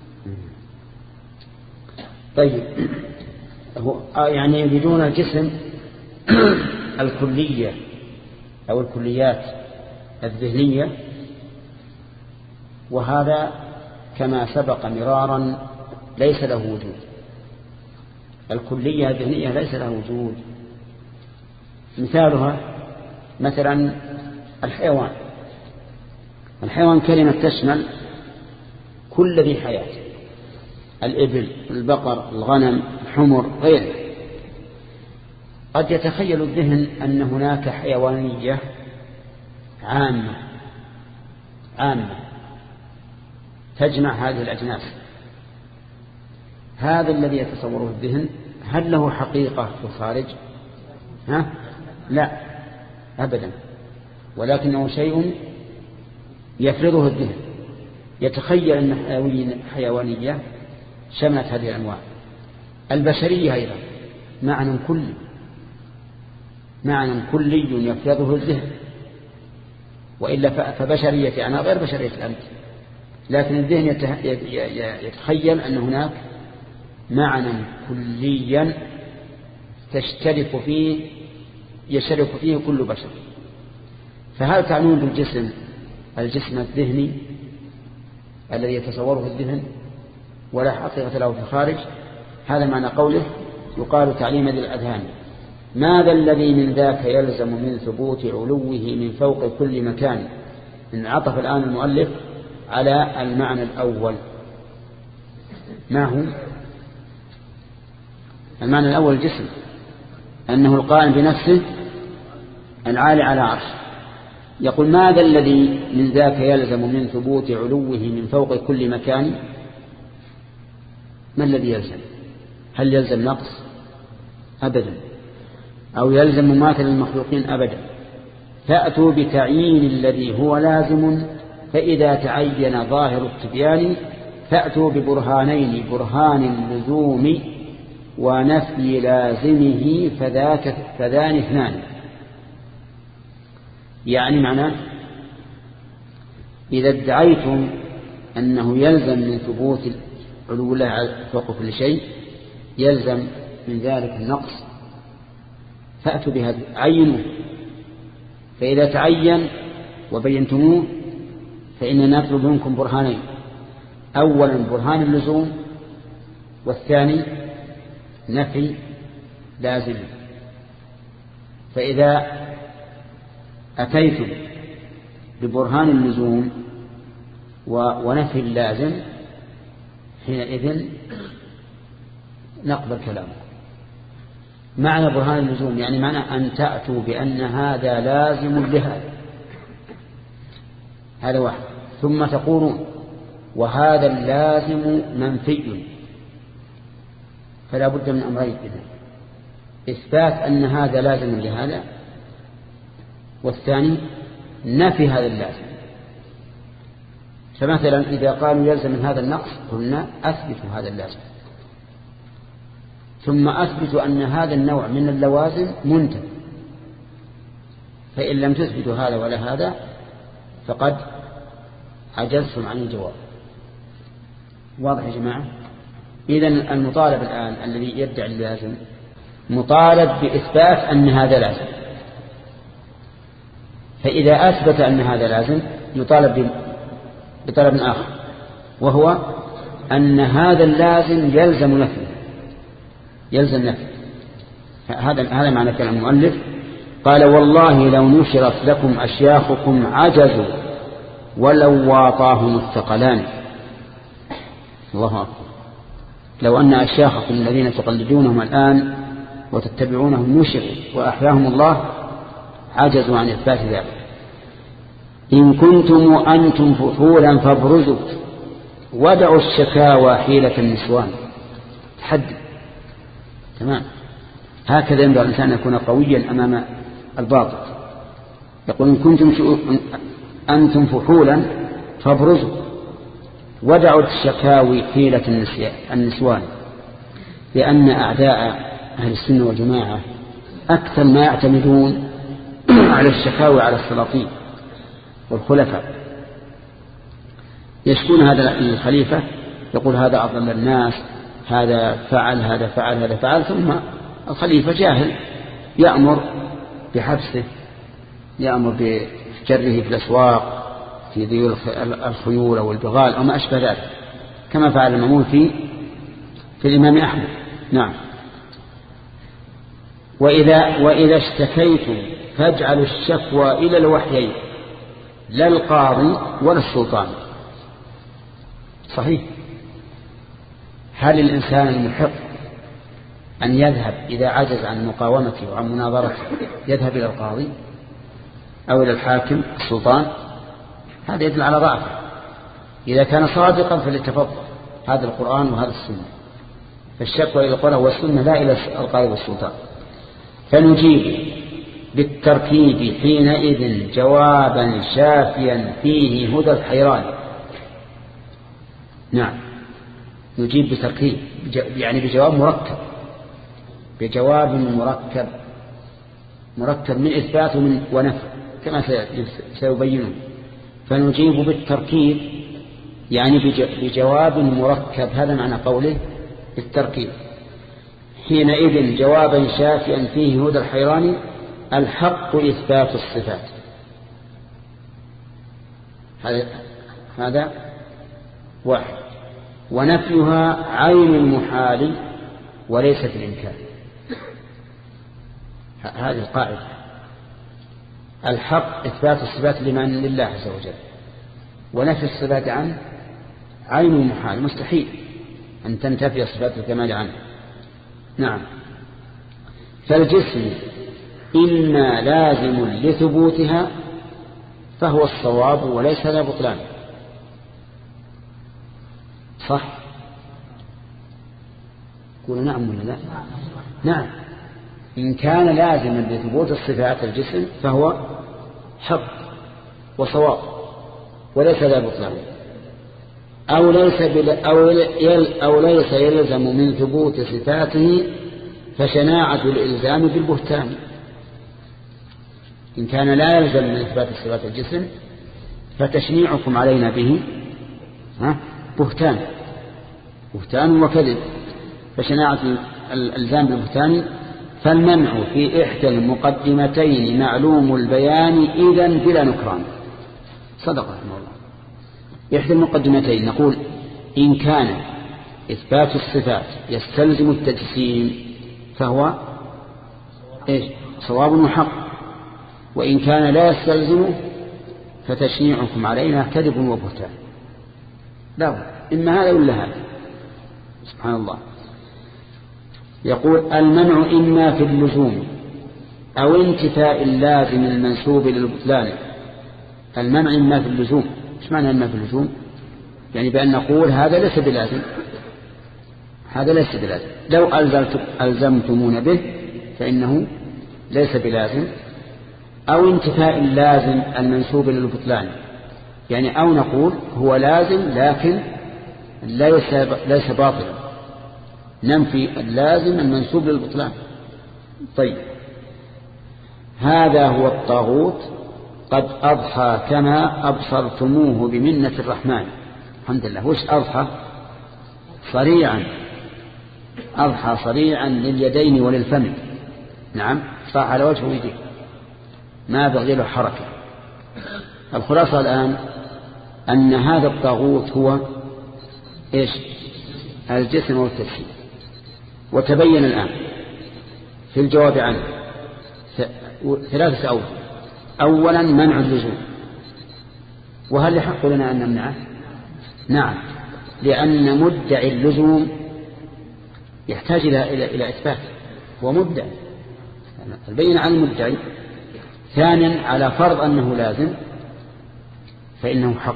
Speaker 1: طيب هو يعني يريدون الجسم الكلية أو الكليات الذهنية، وهذا كما سبق مرارا ليس له وجود. الكلية الذهنية ليس له وجود. مثالها مثلا الحيوان. الحيوان كلمة تشمل كل ذي حياة، الإبل، البقر، الغنم، الحمر، غيره. قد يتخيل الذهن أن هناك حيوانية عامة عامة تجمع هذه الأجناس. هذا الذي يتصوره الذهن هل له حقيقة في الخارج؟ ها؟ لا أبدا، ولكنه شيء يفرضه الذهن. يتخيل أن حيوانية شملت هذه الأنواع. البشرية أيضا معنى كلي معنى كلي يفرضه الذهن، وإلا فبشرية أنا غير بشرية أنت. لكن الذهن يتخيل أن هناك معنى كليا تشترك فيه يشترك فيه كل بشر. فهل تعنون بالجسم الجسم الذهني الذي يتصوره الذهن ولا حقيقة له في الخارج؟ هذا معنى قوله يقال تعليم ذي الأذهان. ماذا الذي من ذاك يلزم من ثبوت علوه من فوق كل مكان؟ انعطف الآن المؤلف على المعنى الأول. ما هو المعنى الأول؟ الجسم أنه القائم بنفسه العالي على عرش. يقول ماذا الذي من ذاك يلزم من ثبوت علوه من فوق كل مكان؟ ما الذي يلزم؟ هل يلزم نقص؟ أبدا. أو يلزم مماثل المخلوقين؟ أبدا. فأتوا بتعيين الذي هو لازم، فإذا تعين ظاهر التبيان فأتوا ببرهانين، برهان اللزوم ونفي لازمه فذاك فذان اثنان. يعني معناه إذا ادعيتم أنه يلزم من ثبوت علو الله فوق كل شيء يلزم من ذلك النقص، فأتوا بهذا عينوه. فإذا تعين وبينتموه فإننا نطلب منكم برهانين، أولا برهان اللزوم، والثاني نفي لازم. فإذا أتيتم ببرهان اللزوم ونفي اللازم حينئذ نقبل كلامه. معنى برهان اللزوم يعني معنى أن تأتوا بأن هذا لازم لهذا، هذا واحد. ثم تقولون وهذا اللازم منفي، فلا بد من أمرين إذن: إثبات أن هذا لازم لهذا، والثاني نفي هذا اللازم. فمثلا إذا قالوا يلزم من هذا النقص قلنا أثبتوا هذا اللازم، ثم أثبتوا أن هذا النوع من اللوازم منتفي، فإن لم تثبتوا هذا ولا هذا فقد عجزتم عن الجواب. واضح يا جماعة؟ إذن المطالب الآن الذي يدعي اللازم مطالب بإثبات أن هذا لازم، فإذا أثبت أن هذا لازم يطالب بطلب آخر، وهو أن هذا اللازم يلزم نفيه، يلزم نفيه. هذا هذا معنى كلام المؤلف. قال والله لو نشرت لكم أشياخكم عجزوا ولو واطاهم الثقلان. الله أكبر. لو أن أشياخكم الذين تقلدونهم الآن وتتبعونهم نشروا وأحياهم الله عجزوا عن إثبات ذلك. إن كنتم أنتم فحولا فابرزوا ودعوا الشكاوى حيلة النسوان. تحدي. تمام. هكذا ينبغي الإنسان أن يكون قويا أمام الباطل. يقول إن كنتم أنتم فحولا فابرزوا ودعوا الشكاوى حيلة النسوان، لأن أعداء أهل السنة والجماعة أكثر ما يعتمدون على الشكاوى على السلاطين والخلفاء. يشكون هذا الخليفة، يقول هذا أضل الناس، هذا فعل هذا فعل هذا فعل، ثم الخليفة جاهل يأمر بحبسه، يأمر بجره في الأسواق في ذيول الخيول والبغال أو ما أشبه ذلك، كما فعل المأمون في في الإمام أحمد. نعم. وإذا وإذا اشتكيتم فاجعلوا الشكوى إلى الوحيين لا القاضي ولا السلطان. صحيح. هل الإنسان المحق أن يذهب إذا عجز عن مقاومته وعن مناظرته يذهب إلى القاضي أو إلى الحاكم السلطان؟ هذا يدل على ضعفه. إذا كان صادقا فليتفضل، هذا القرآن وهذا السنة. فالشكوى إلى القرآن والسنة لا إلى القاضي والسلطان. فنجيب بالتركيب حينئذ جوابا شافيا فيه هدى الحيران. نعم. نجيب بتركيب يعني بجواب مركب، بجواب مركب مركب من إثبات ونفي كما سيبينون. فنجيب بالتركيب يعني بجواب مركب، هذا معنى قوله بالتركيب. حينئذ جوابا شافيا فيه هدى الحيران الحق إثبات الصفات. هذا هذا واحد. ونفيها عين المحال وليست الإمكان. هذه القاعدة. الحق إثبات الصفات لمن؟ لله عز وجل. ونفي الصفات عنه عين المحال، مستحيل أن تنتفي صفات الكمال عنه. نعم. فالجسم إما لازم لثبوتها فهو الصواب وليس لا بطلان. صح. يقول نعم ولا لا؟ نعم. إن كان لازما لثبوت الصفات الجسم فهو حق وصواب وليس ذا بطلان، أو ليس, أو, أو ليس يلزم من ثبوت صفاته فشناعة الإلزام بالبهتان. إن كان لا يلزم من إثبات صفات الجسم فتشنيعكم علينا به ها بهتان بهتان وكذب، فشناعة الإلزام بالبهتان. فالمنع في إحدى المقدمتين معلوم البيان إذن بلا نكران. صدق رحمه الله. إحدى المقدمتين نقول إن كان إثبات الصفات يستلزم التجسيم فهو إيش؟ صواب وحق، وإن كان لا يستلزمه فتشنيعكم علينا كذب وبهتان. لا، إما هذا ولا هذا. سبحان الله. يقول المنع إما في اللزوم أو انتفاء اللازم المنسوب للبطلان. المنع إما في اللزوم. إيش معنى إما في اللزوم؟ يعني بأن نقول هذا ليس بلازم، هذا ليس بلازم. لو ألزمتمون به فإنه ليس بلازم. أو انتفاء اللازم المنسوب للبطلان، يعني أو نقول هو لازم لكن ليس ليس باطلا، ننفي اللازم المنسوب للبطلان. طيب، هذا هو الطاغوت قد أضحى كما أبصرتموه بمنة الرحمن. الحمد لله. وش أضحى؟ صريعا، أضحى صريعا لليدين وللفم. نعم، صاح على وجهه ويديه ما بغي له حركة. الخلاصة الآن أن هذا الطاغوت هو إيش؟ الجسم والتجسيم. وتبين الآن في الجواب عنه ثلاثة أوجه. أولا منع اللزوم، وهل يحق لنا أن نمنعه؟ نعم، لأن مدعي اللزوم يحتاج إلى إلى إلى إثبات، ومدعي البين عن المدعي. ثانيا على فرض أنه لازم فإنه حق،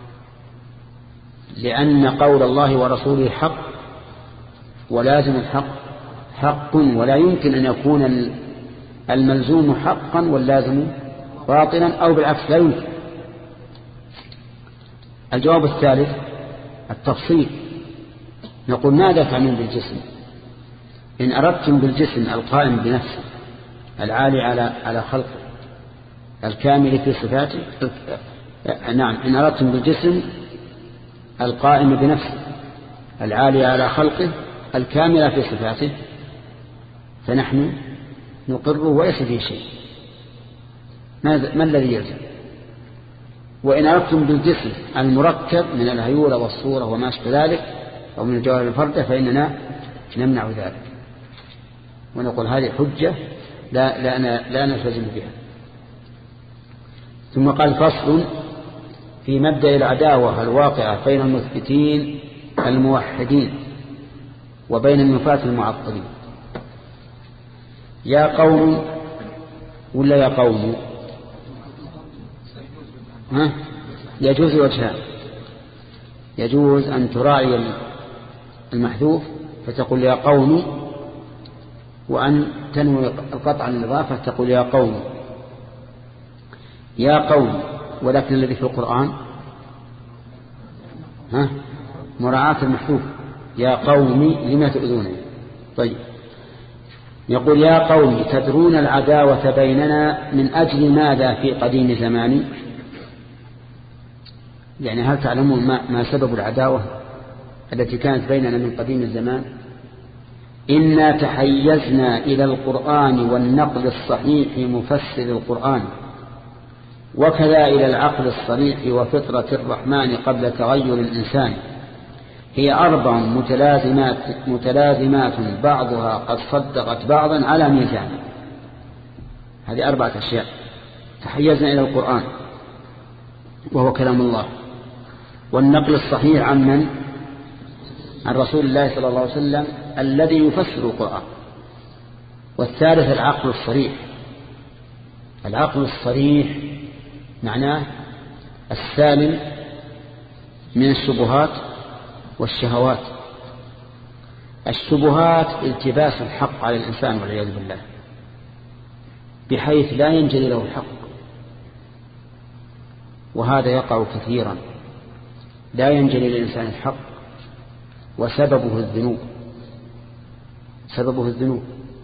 Speaker 1: لأن قول الله ورسوله حق، ولازم الحق حق، ولا يمكن أن يكون الملزوم حقا واللازم باطلا، أو بالعكس لا يمكن. الجواب الثالث التفصيل. نقول ماذا تعنون بالجسم؟ إن أردتم بالجسم القائم بنفسه العالي على على خلقه الكامل في صفاته، نعم، إن أردتم بالجسم القائم بنفسه العالي على خلقه الكامل في صفاته فنحن نقره وليس فيه شيء. ما الذي يلزم؟ وإن أردتم بالجسم المركب من الهيولة والصورة وما أشبه ذلك أو من الجوهر الفردة فإننا نمنع ذلك ونقول هذه حجة لا, لا, لا نلتزم بها. ثم قال فصل في مبدأ العداوة الواقعة بين المثبتين الموحدين وبين النفاة المعطلين. يا قوم ولا يا قوم؟ ها؟ يجوز وجهان. يجوز أن تراعي المحذوف فتقول يا قوم، وأن تنوي القطع عن الإضافة تقول يا قوم. يا قوم، ولكن الذي في القرآن ها مراعاة المحذوف. يا قوم لما تؤذونني. طيب، يقول يا قوم تدرون العداوة بيننا من أجل ماذا في قديم زمان؟ يعني هل تعلمون ما, ما سبب العداوة التي كانت بيننا من قديم الزمان؟ إنا تحيزنا إلى القرآن والنقل الصحيح مفسر القرآن، وكذا إلى العقل الصريح وفطرة الرحمن قبل تغير الإنسان. هي أربع متلازمات, متلازمات بعضها قد صدقت بعضا على ميزان. هذه أربعة أشياء. تحيزنا إلى القرآن وهو كلام الله، والنقل الصحيح عن من؟ عن رسول الله صلى الله عليه وسلم الذي يفسر القرآن. والثالث العقل الصريح. العقل الصريح معناه السالم من الشبهات والشهوات الشبهات التباس الحق على الإنسان والعياذ بالله، بحيث لا ينجلي له الحق، وهذا يقع كثيرا، لا ينجلي للإنسان الحق وسببه الذنوب، سببه الذنوب.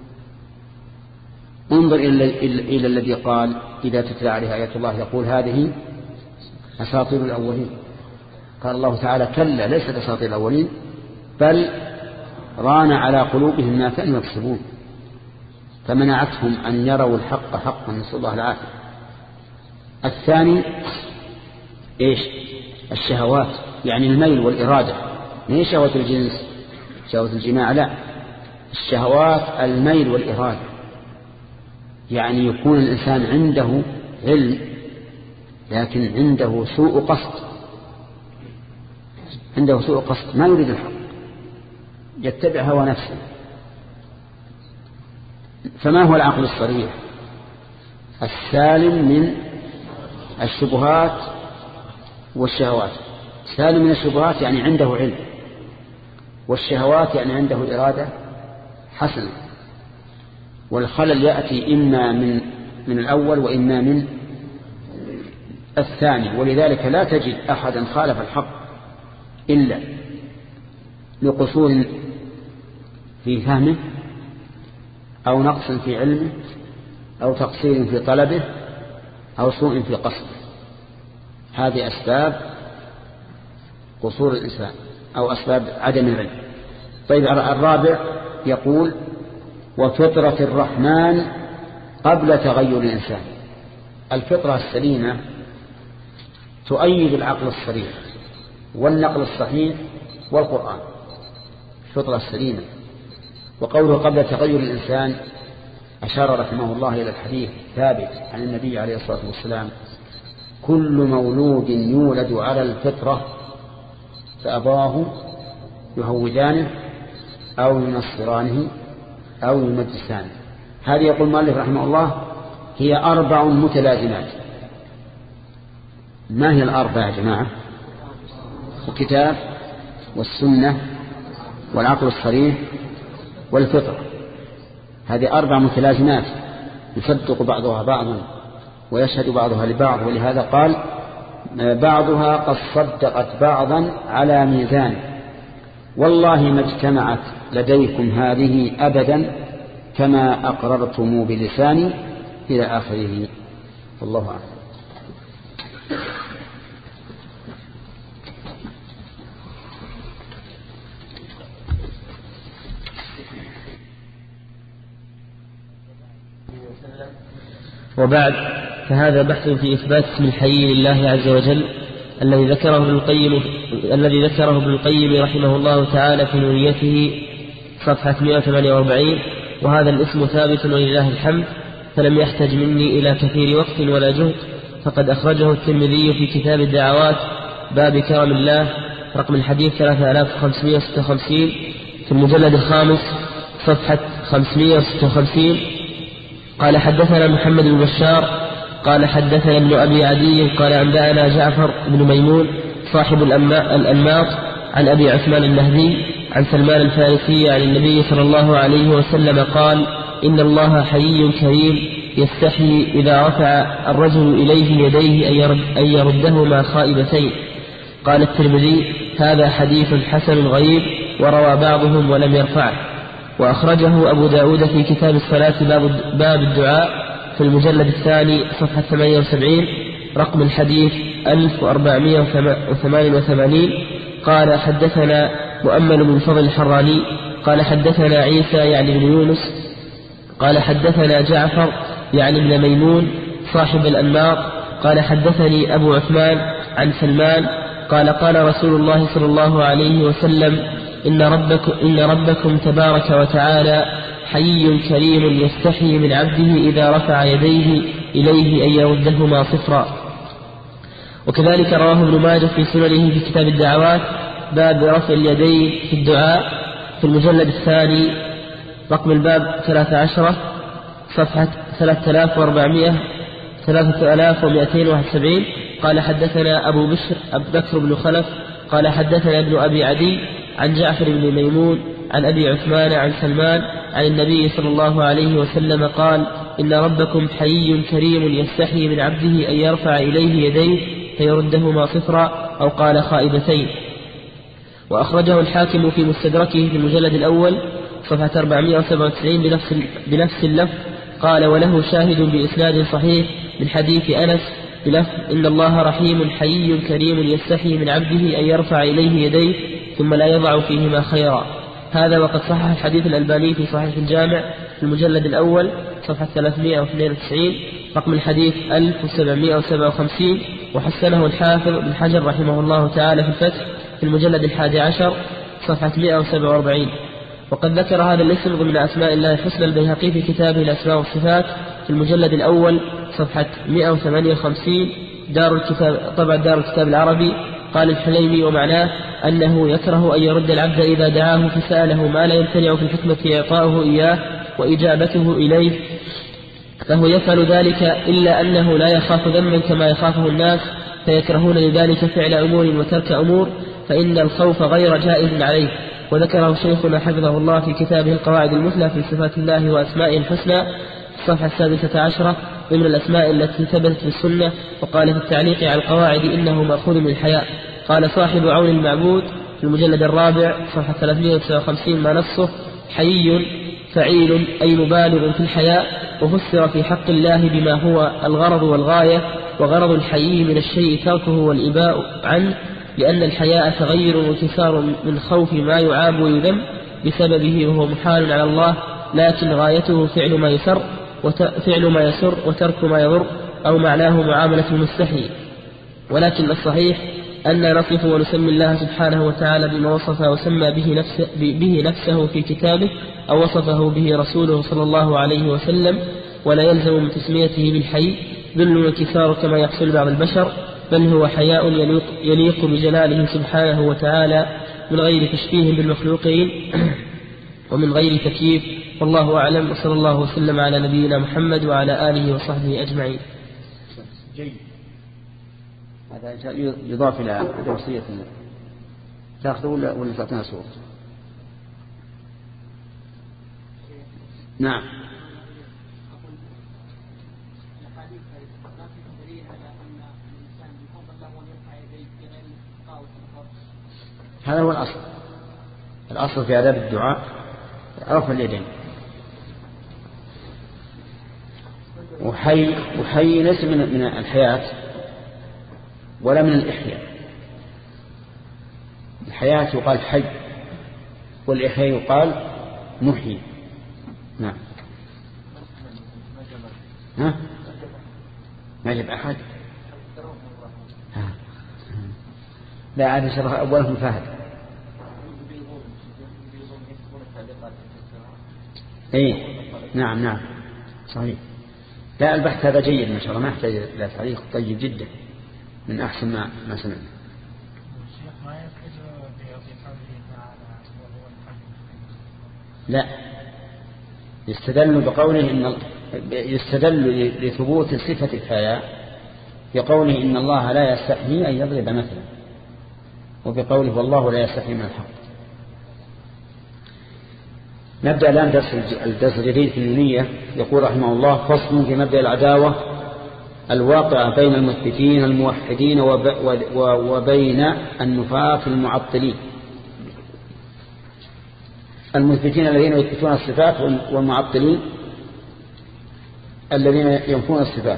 Speaker 1: انظر إلى الذي قال إذا تتلى عليه آيات الله يقول هذه أساطير الأولين. قال الله تعالى كلا ليست أساطير الأولين بل ران على قلوبهم ما كانوا يكسبون فمنعتهم أن يروا الحق حقا، نسأل الله العافية. الثاني إيش؟ الشهوات، يعني الميل والإرادة، ما هي شهوة الجنس شهوة الجماع، لا، الشهوات الميل والإرادة، يعني يكون الإنسان عنده علم لكن عنده سوء قصد، عنده سوء قصد، ما يريد الحق، يتبع هوى نفسه. فما هو العقل الصريح السالم من الشبهات والشهوات؟ سالم من الشبهات يعني عنده علم، والشهوات يعني عنده إرادة حسنة، والخلل يأتي إما من من الأول وإما من الثاني. ولذلك لا تجد أحدا خالف الحق إلا لقصور في فهمه أو نقص في علمه أو تقصير في طلبه أو سوء في قصده. هذه أسباب قصور الإنسان أو أسباب عدم العلم. طيب الرابع يقول وفطرة الرحمن قبل تغير الإنسان. الفطرة السليمة تؤيد العقل الصريح والنقل الصحيح والقرآن، الفطرة السليمة. وقوله قبل تغير الإنسان أشار رحمه الله إلى الحديث ثابت عن النبي عليه الصلاة والسلام كل مولود يولد على الفطرة فأباه يهودانه أو ينصرانه أو يمجسانه. هذه يقول مالك رحمه الله هي أربع متلازمات. ما هي الأربع يا جماعة؟ الكتاب والسنة والعقل الصريح والفطرة. هذه أربع متلازمات يصدق بعضها بعضا ويشهد بعضها لبعض، ولهذا قال بعضها قد صدقت بعضا على ميزان والله ما اجتمعت لديكم هذه أبدا كما أقررتم بلساني إلى آخره. والله أعلم.
Speaker 4: وبعد، فهذا بحث في إثبات اسم الحي لله عز وجل الذي ذكره ابن القيم الذي ذكره ابن القيم رحمه الله تعالى في نونيته صفحة مئة وثمانية وأربعين. وهذا الاسم ثابت ولله الحمد، فلم يحتج مني إلى كثير وقت ولا جهد، فقد أخرجه الترمذي في كتاب الدعوات باب كرم الله رقم الحديث ثلاثة آلاف وخمسمائة وستة وخمسين في المجلد الخامس صفحة خمسمائة وستة وخمسين. قال حدثنا محمد بن بشار قال حدثنا ابن أبي عدي قال أنبأنا جعفر بن ميمون صاحب الأنماط عن أبي عثمان النهدي عن سلمان الفارسي عن النبي صلى الله عليه وسلم قال إن الله حيي كريم يستحي إذا رفع الرجل إليه يديه أن يردهما خائبتين. قال الترمذي هذا حديث حسن غريب وروى بعضهم ولم يرفعه. وأخرجه أبو داود في كتاب الصلاة باب الدعاء في المجلد الثاني صفحة ثمانية وسبعين رقم الحديث ألف وأربعمائة وثمانية وثمانين. قال حدثنا مؤمل بن فضل الحراني قال حدثنا عيسى يعني بن يونس قال حدثنا جعفر يعني بن ميمون صاحب الأنماط قال حدثني أبو عثمان عن سلمان قال قال رسول الله صلى الله عليه وسلم إن ربكم, إن ربكم تبارك وتعالى حيي كريم يستحي من عبده إذا رفع يديه إليه أن يردهما صفرا. وكذلك رواه ابن ماجه في سننه في كتاب الدعوات باب رفع اليدين في الدعاء في المجلد الثاني رقم الباب ثلاثة عشرة صفحة ثلاثة آلاف وأربعمائة ثلاثة آلاف ومائتين وواحد وسبعين. قال حدثنا أبو بشر أبو بكر بن خلف قال حدثنا ابن أبي عدي عن جعفر بن ميمون عن أبي عثمان عن سلمان عن النبي صلى الله عليه وسلم قال: إن ربكم حيي كريم يستحي من عبده أن يرفع إليه يديه فيردهما صفرا، أو قال خائبتين. وأخرجه الحاكم في مستدركه في المجلد الأول صفحة أربعمائة وسبعة وتسعين بنفس, بنفس اللفظ. قال: وله شاهد بإسناد صحيح من حديث أنس بلفظ: إن الله رحيم حيي كريم يستحي من عبده أن يرفع إليه يديه ثم لا يضع فيهما خيرا. هذا وقد صحح الحديث الألباني في صحيح الجامع في المجلد الأول صفحة ثلاثمائة واثنين وتسعين رقم الحديث ألف وسبعمائة وسبعة وخمسين، وحسنه الحافظ بن حجر رحمه الله تعالى في الفتح في المجلد الحادي عشر صفحة مائة وسبعة وأربعين. وقد ذكر هذا الاسم ضمن أسماء الله الحسنى البيهقي في كتابه الأسماء والصفات في المجلد الأول صفحة مائة وثمانية وخمسين دار الكتاب، طبع دار الكتاب العربي. قال الحليمي: ومعناه أنه يكره أن يرد العبد إذا دعاه فسأله ما لا يمتنع في الحكمة إعطاؤه إياه وإجابته إليه، فهو يفعل ذلك إلا أنه لا يخاف ذنبا كما يخافه الناس، فيكرهون لذلك فعل أمور وترك أمور، فإن الخوف غير جائز عليه. وذكره شيخنا حفظه الله في كتابه القواعد المثلى في صفات الله وأسمائه الحسنى الصفحة السادسة عشرة ضمن الأسماء التي ثبتت في السنة. وقال في التعليق على القواعد: إنه مأخوذ من الحياء. قال صاحب عون المعبود في المجلد الرابع صفحة ثلاثمائة وتسعة وخمسين ما نصه: حيي فعيل أي مبالغ في الحياء، وفسر في حق الله بما هو الغرض والغاية، وغرض الحيي من الشيء تركه والإباء عنه، لأن الحياء تغير وانكسار من خوف ما يعاب ويذم بسببه، وهو محال على الله، لكن غايته فعل ما يسر وفعل ما يسر وترك ما يضر، أو معناه معاملة المستحي. ولكن الصحيح أن نصف ونسمي الله سبحانه وتعالى بما وصف وسمى به نفسه, به نفسه في كتابه، أو وصفه به رسوله صلى الله عليه وسلم، ولا يلزم من تسميته بالحي ذل وانكسار كما يحصل بعض البشر، بل هو حياء يليق, يليق بجلاله سبحانه وتعالى من غير تشبيه بالمخلوقين ومن غير تكييف. والله أعلم، وصلى الله وسلم على نبينا محمد وعلى آله وصحبه أجمعين.
Speaker 1: جيد. هذا يضاف إلى وصية تأخذ ولا ولا تعطينا صورة؟ نعم. هذا هو الأصل. الأصل في آداب الدعاء رفع اليدين. وحي وحي ليس من من الحياة ولا من الإحياء. الحياة يقال حي، والإحياء يقال محيي. نعم. ها؟ ما جب أحد. ها. لا عاد شرح أولهم فهد. إيه نعم نعم صحيح. لا البحث هذا جيد ما شاء الله، ما يحتاج إلى تعليق، طيب جدا من أحسن ما ما سمعنا. لا يستدل بقوله إن يستدل لثبوت صفة الحياء بقوله إن الله لا يستحيي أن يضرب مثلا، وبقوله والله لا يستحيي من الحق. نبدأ الآن درس الدرس الجديد في النونية. يقول رحمه الله: فصل في مبدأ العداوة الواقعة بين المثبتين الموحدين وبين النفاة المعطلين. المثبتين الذين يثبتون الصفات، والمعطلين الذين ينفون الصفات.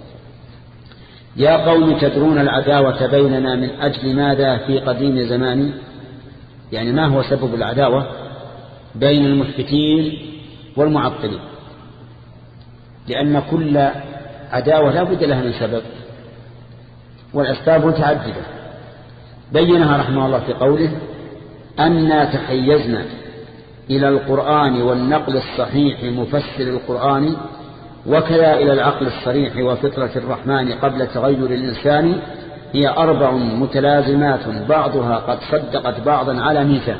Speaker 1: يا قوم تدرون العداوة بيننا من أجل ماذا في قديم زمان؟ يعني ما هو سبب العداوة بين المثبتين والمعطلين؟ لأن كل عداوة لا بد لها من سبب، والأسباب متعددة بينها رحمه الله في قوله: أنا تحيزنا إلى القرآن والنقل الصحيح مفسر القرآن، وكذا إلى العقل الصريح وفطرة الرحمن قبل تغير الإنسان، هي أربع متلازمات بعضها قد صدقت بعضا على ميزان.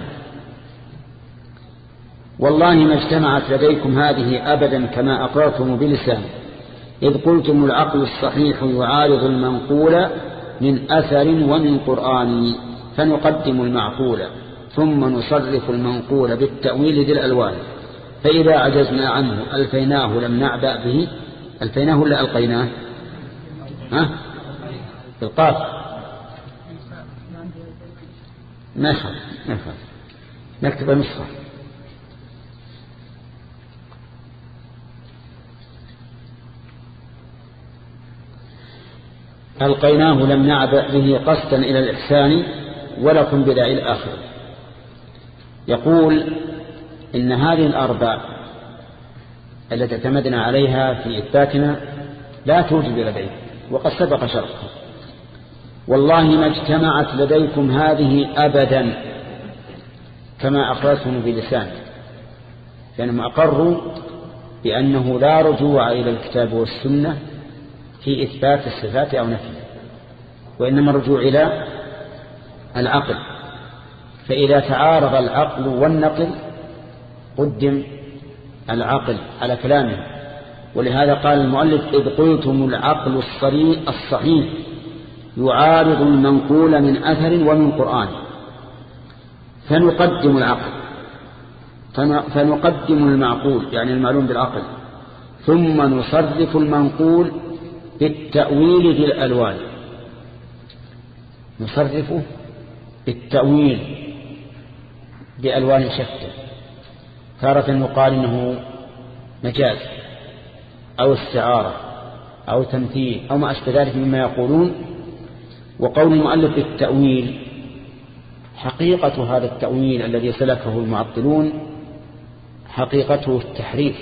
Speaker 1: والله ما اجتمعت لديكم هذه أبدا كما أقررتم بلسان، إذ قلتم العقل الصحيح يعارض المنقول من أثر ومن قرآن، فنقدم المعقول ثم نصرف المنقول بالتأويل ذي الألوان فإذا عجزنا عنه ألفيناه لم نعبأ به. ألفيناه ولا ألقيناه؟ ها؟ بالقاف ما يخاف ما يخاف نكتب نسخة. ألقيناه لم نعبأ به قصدا إلى الإحسان ولكم بداعي الآخر. يقول إن هذه الأربع التي اعتمدنا عليها في إثباتنا لا توجد لديكم وقد سبق شرحها. والله ما اجتمعت لديكم هذه أبدا كما أقررتم بلسان، لأنهم أقروا بأنه لا رجوع إلى الكتاب والسنة في إثبات الصفات أو نفيها، وإنما الرجوع إلى العقل. فإذا تعارض العقل والنقل قدم العقل على كلامه. ولهذا قال المؤلف إذ قلتم العقل الصحيح يعارض المنقول من أثر ومن قرآن، فنقدم العقل فنقدم المعقول يعني المعلوم بالعقل، ثم نصرف المنقول بالتأويل ذي الألوان. نصرفه بالتأويل بألوان شتى، تارة يقال إنه مجاز أو استعارة أو تمثيل أو ما أشبه ذلك مما يقولون. وقول المؤلف بالتأويل حقيقة هذا التأويل الذي سلكه المعطلون حقيقته التحريف،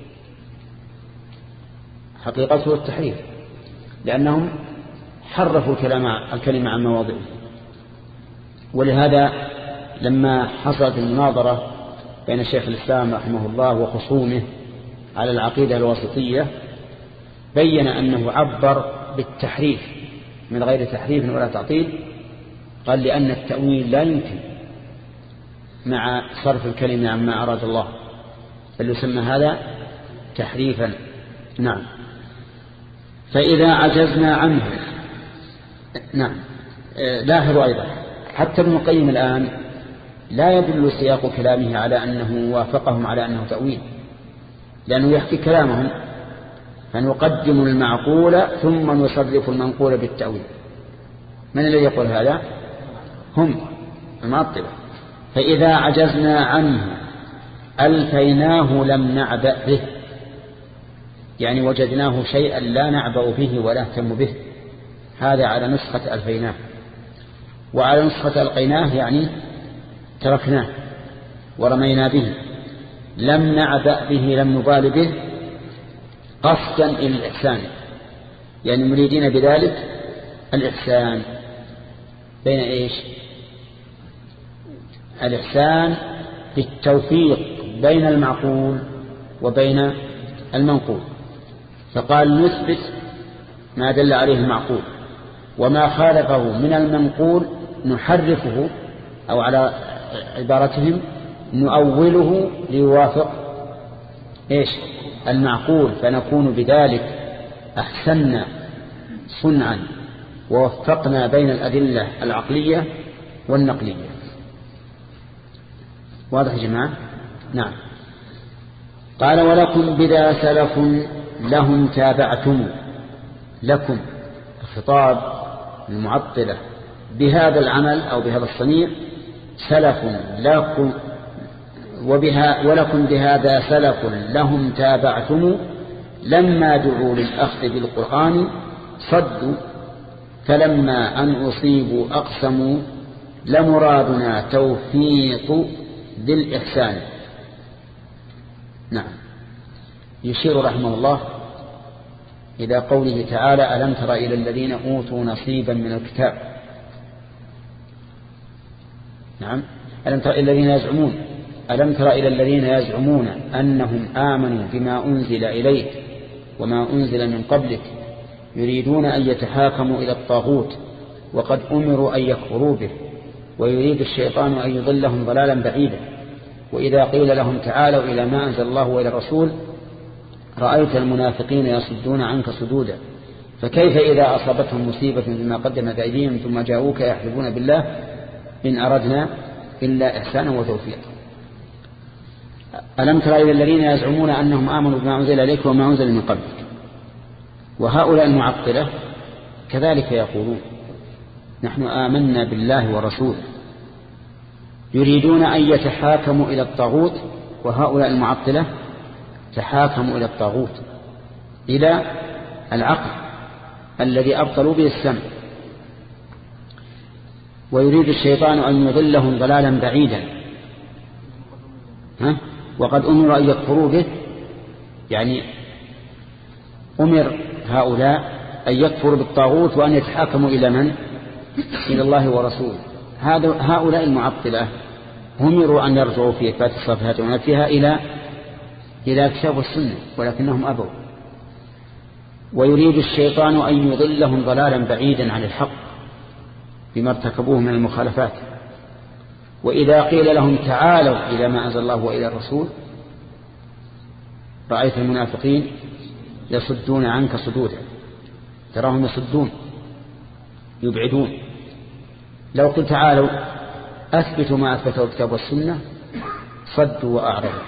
Speaker 1: حقيقته التحريف لأنهم حرفوا الكلمة عن مواضعه. ولهذا لما حصلت المناظرة بين شيخ الإسلام رحمه الله وخصومه على العقيدة الواسطية بين أنه عبر بالتحريف من غير تحريف ولا تعطيل. قال لأن التأويل لا يمكن مع صرف الكلمة عما أراد الله، بل يسمى هذا تحريفا. نعم. فإذا عجزنا عنه. نعم. لاحظوا أيضا حتى ابن القيم الآن لا يدل سياق كلامه على أنه وافقهم على أنه تأويل، لأنه يحكي كلامهم فنقدم المعقول ثم نصرف المنقول بالتأويل. من الذي يقول هذا؟ هم المعطلة. فإذا عجزنا عنه ألفيناه لم نعبأ به، يعني وجدناه شيئا لا نعبأ به ولا نهتم به. هذا على نسخة ألفيناه. وعلى نسخة ألقيناه يعني تركناه ورمينا به. لم نعبأ به لم نبال به قصدا إلى الإحسان، يعني مريدين بذلك الإحسان. بين إيش؟ الإحسان بالتوفيق بين المعقول وبين المنقول. فقال نثبت ما دل عليه المعقول، وما خالفه من المنقول نحرفه، أو على عبارتهم نؤوله ليوافق إيش؟ المعقول، فنكون بذلك أحسننا صنعا ووفقنا بين الأدلة العقلية والنقلية. واضح يا جماعة؟ نعم. قال ولكم بذا سلف لهم تابعتم. لكم الخطاب المعطلة بهذا العمل أو بهذا الصنيع سلف لكم، وبها ولكم بهذا سلف لهم تابعتم لما دعوا للأخذ بالقرآن صدوا، فلما أن أصيبوا أقسموا لمرادنا توفيق ذي الإحسان. نعم. يشير رحمه الله إلى قوله تعالى ألم تر إلى الذين أوتوا نصيبا من الكتاب. نعم. ألم تر إلى الذين يزعمون ألم تر إلى الذين يزعمون أنهم آمنوا بما أنزل إليك وما أنزل من قبلك يريدون أن يتحاكموا إلى الطاغوت وقد أمروا أن يكفروا به ويريد الشيطان أن يضلهم ضلالا بعيدا. وإذا قيل لهم تعالوا إلى ما أنزل الله وإلى الرسول رأيت المنافقين يصدون عنك صدودا. فكيف إذا أصابتهم مصيبة بما قدمت أيديهم ثم جاءوك يحلفون بالله إن أردنا إلا إحسانا وتوفيقا. ألم تر إلى الذين يزعمون أنهم آمنوا بما أنزل إليك وما أنزل من قبلك. وهؤلاء المعطلة كذلك يقولون نحن آمنا بالله ورسوله، يريدون أن يتحاكموا إلى الطاغوت. وهؤلاء المعطلة تحاكموا إلى الطاغوت، إلى العقل الذي أبطلوا به السمع. ويريد الشيطان أن يضلهم ضلالا بعيدا، ها؟ وقد أمروا أن يكفروا به، يعني أمر هؤلاء أن يكفروا بالطاغوت وأن يتحاكموا إلى من؟ إلى الله ورسوله. هؤلاء المعطلة أمروا أن يرجعوا في إثبات الصفات ونفيها إلى إلى الكتاب والسنة، ولكنهم أبوا. ويريد الشيطان أن يضلهم ضلالا بعيدا عن الحق بما ارتكبوه من المخالفات. وإذا قيل لهم تعالوا إلى ما أنزل الله وإلى الرسول رأيت المنافقين يصدون عنك صدودا، تراهم يصدون يبعدون. لو قلت تعالوا أثبتوا ما أثبته الكتاب والسنة صدوا وأعرضوا.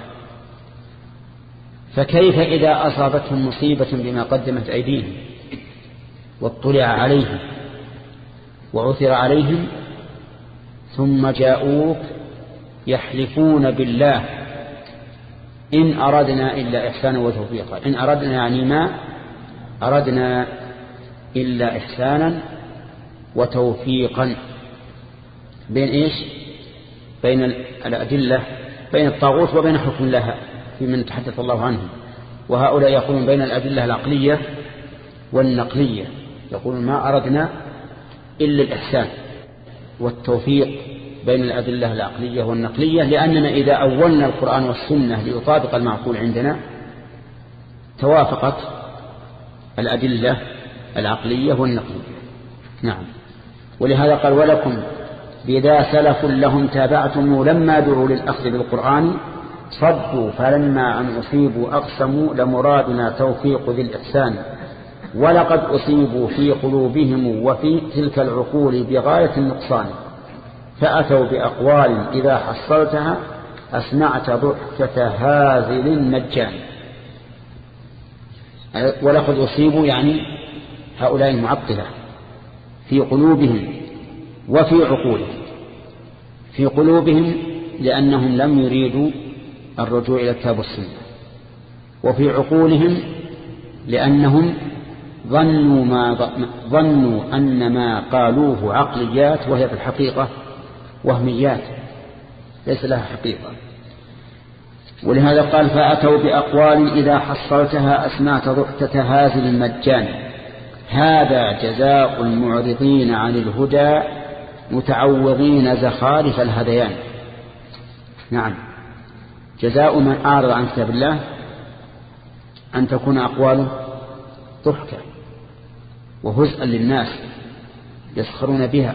Speaker 1: فكيف إذا أصابتهم مصيبة بما قدمت أيديهم واطلع عليهم وعثر عليهم ثم جاءوك يحلفون بالله إن أردنا إلا إحسانا وتوفيقا. إن أردنا يعني ما أردنا إلا إحسانا وتوفيقا بين إيش؟ بين الأدلة، بين الطاغوت وبين حكم لها في من تحدث الله عنه. وهؤلاء يقولون بين الأدلة العقلية والنقلية، يقولون ما أردنا إلا الإحسان والتوفيق بين الأدلة العقلية والنقلية، لأننا إذا أولنا القرآن والسنة ليطابق المعقول عندنا توافقت الأدلة العقلية والنقلية. نعم. ولهذا قال ولكم بذا سلف لهم تابعتم لما دعوا للأخذ بالقرآن صدوا فلما أن أصيبوا أقسموا لمرادنا توفيق ذي الإحسان ولقد أصيبوا في قلوبهم وفي تلك العقول بغاية النقصان فأتوا بأقوال إذا حصلتها أسمعت ضحكة هازل مجان. ولقد أصيبوا يعني هؤلاء المعطلة في قلوبهم وفي عقولهم. في قلوبهم لأنهم لم يريدوا الرجوع إلى الكتاب والسنة، وفي عقولهم لأنهم ظنوا, ما ظنوا أن ما قالوه عقليات وهي في الحقيقة وهميات ليس لها حقيقة. ولهذا قال فأتوا بأقوال إذا حصلتها أسمعت ضحكة هازل المجان هذا جزاء المعرضين عن الهدى متعوضين زخارف الهذيان. نعم، جزاء من أعرض عن كتاب الله أن تكون أقواله ضحكة وهزءا للناس يسخرون بها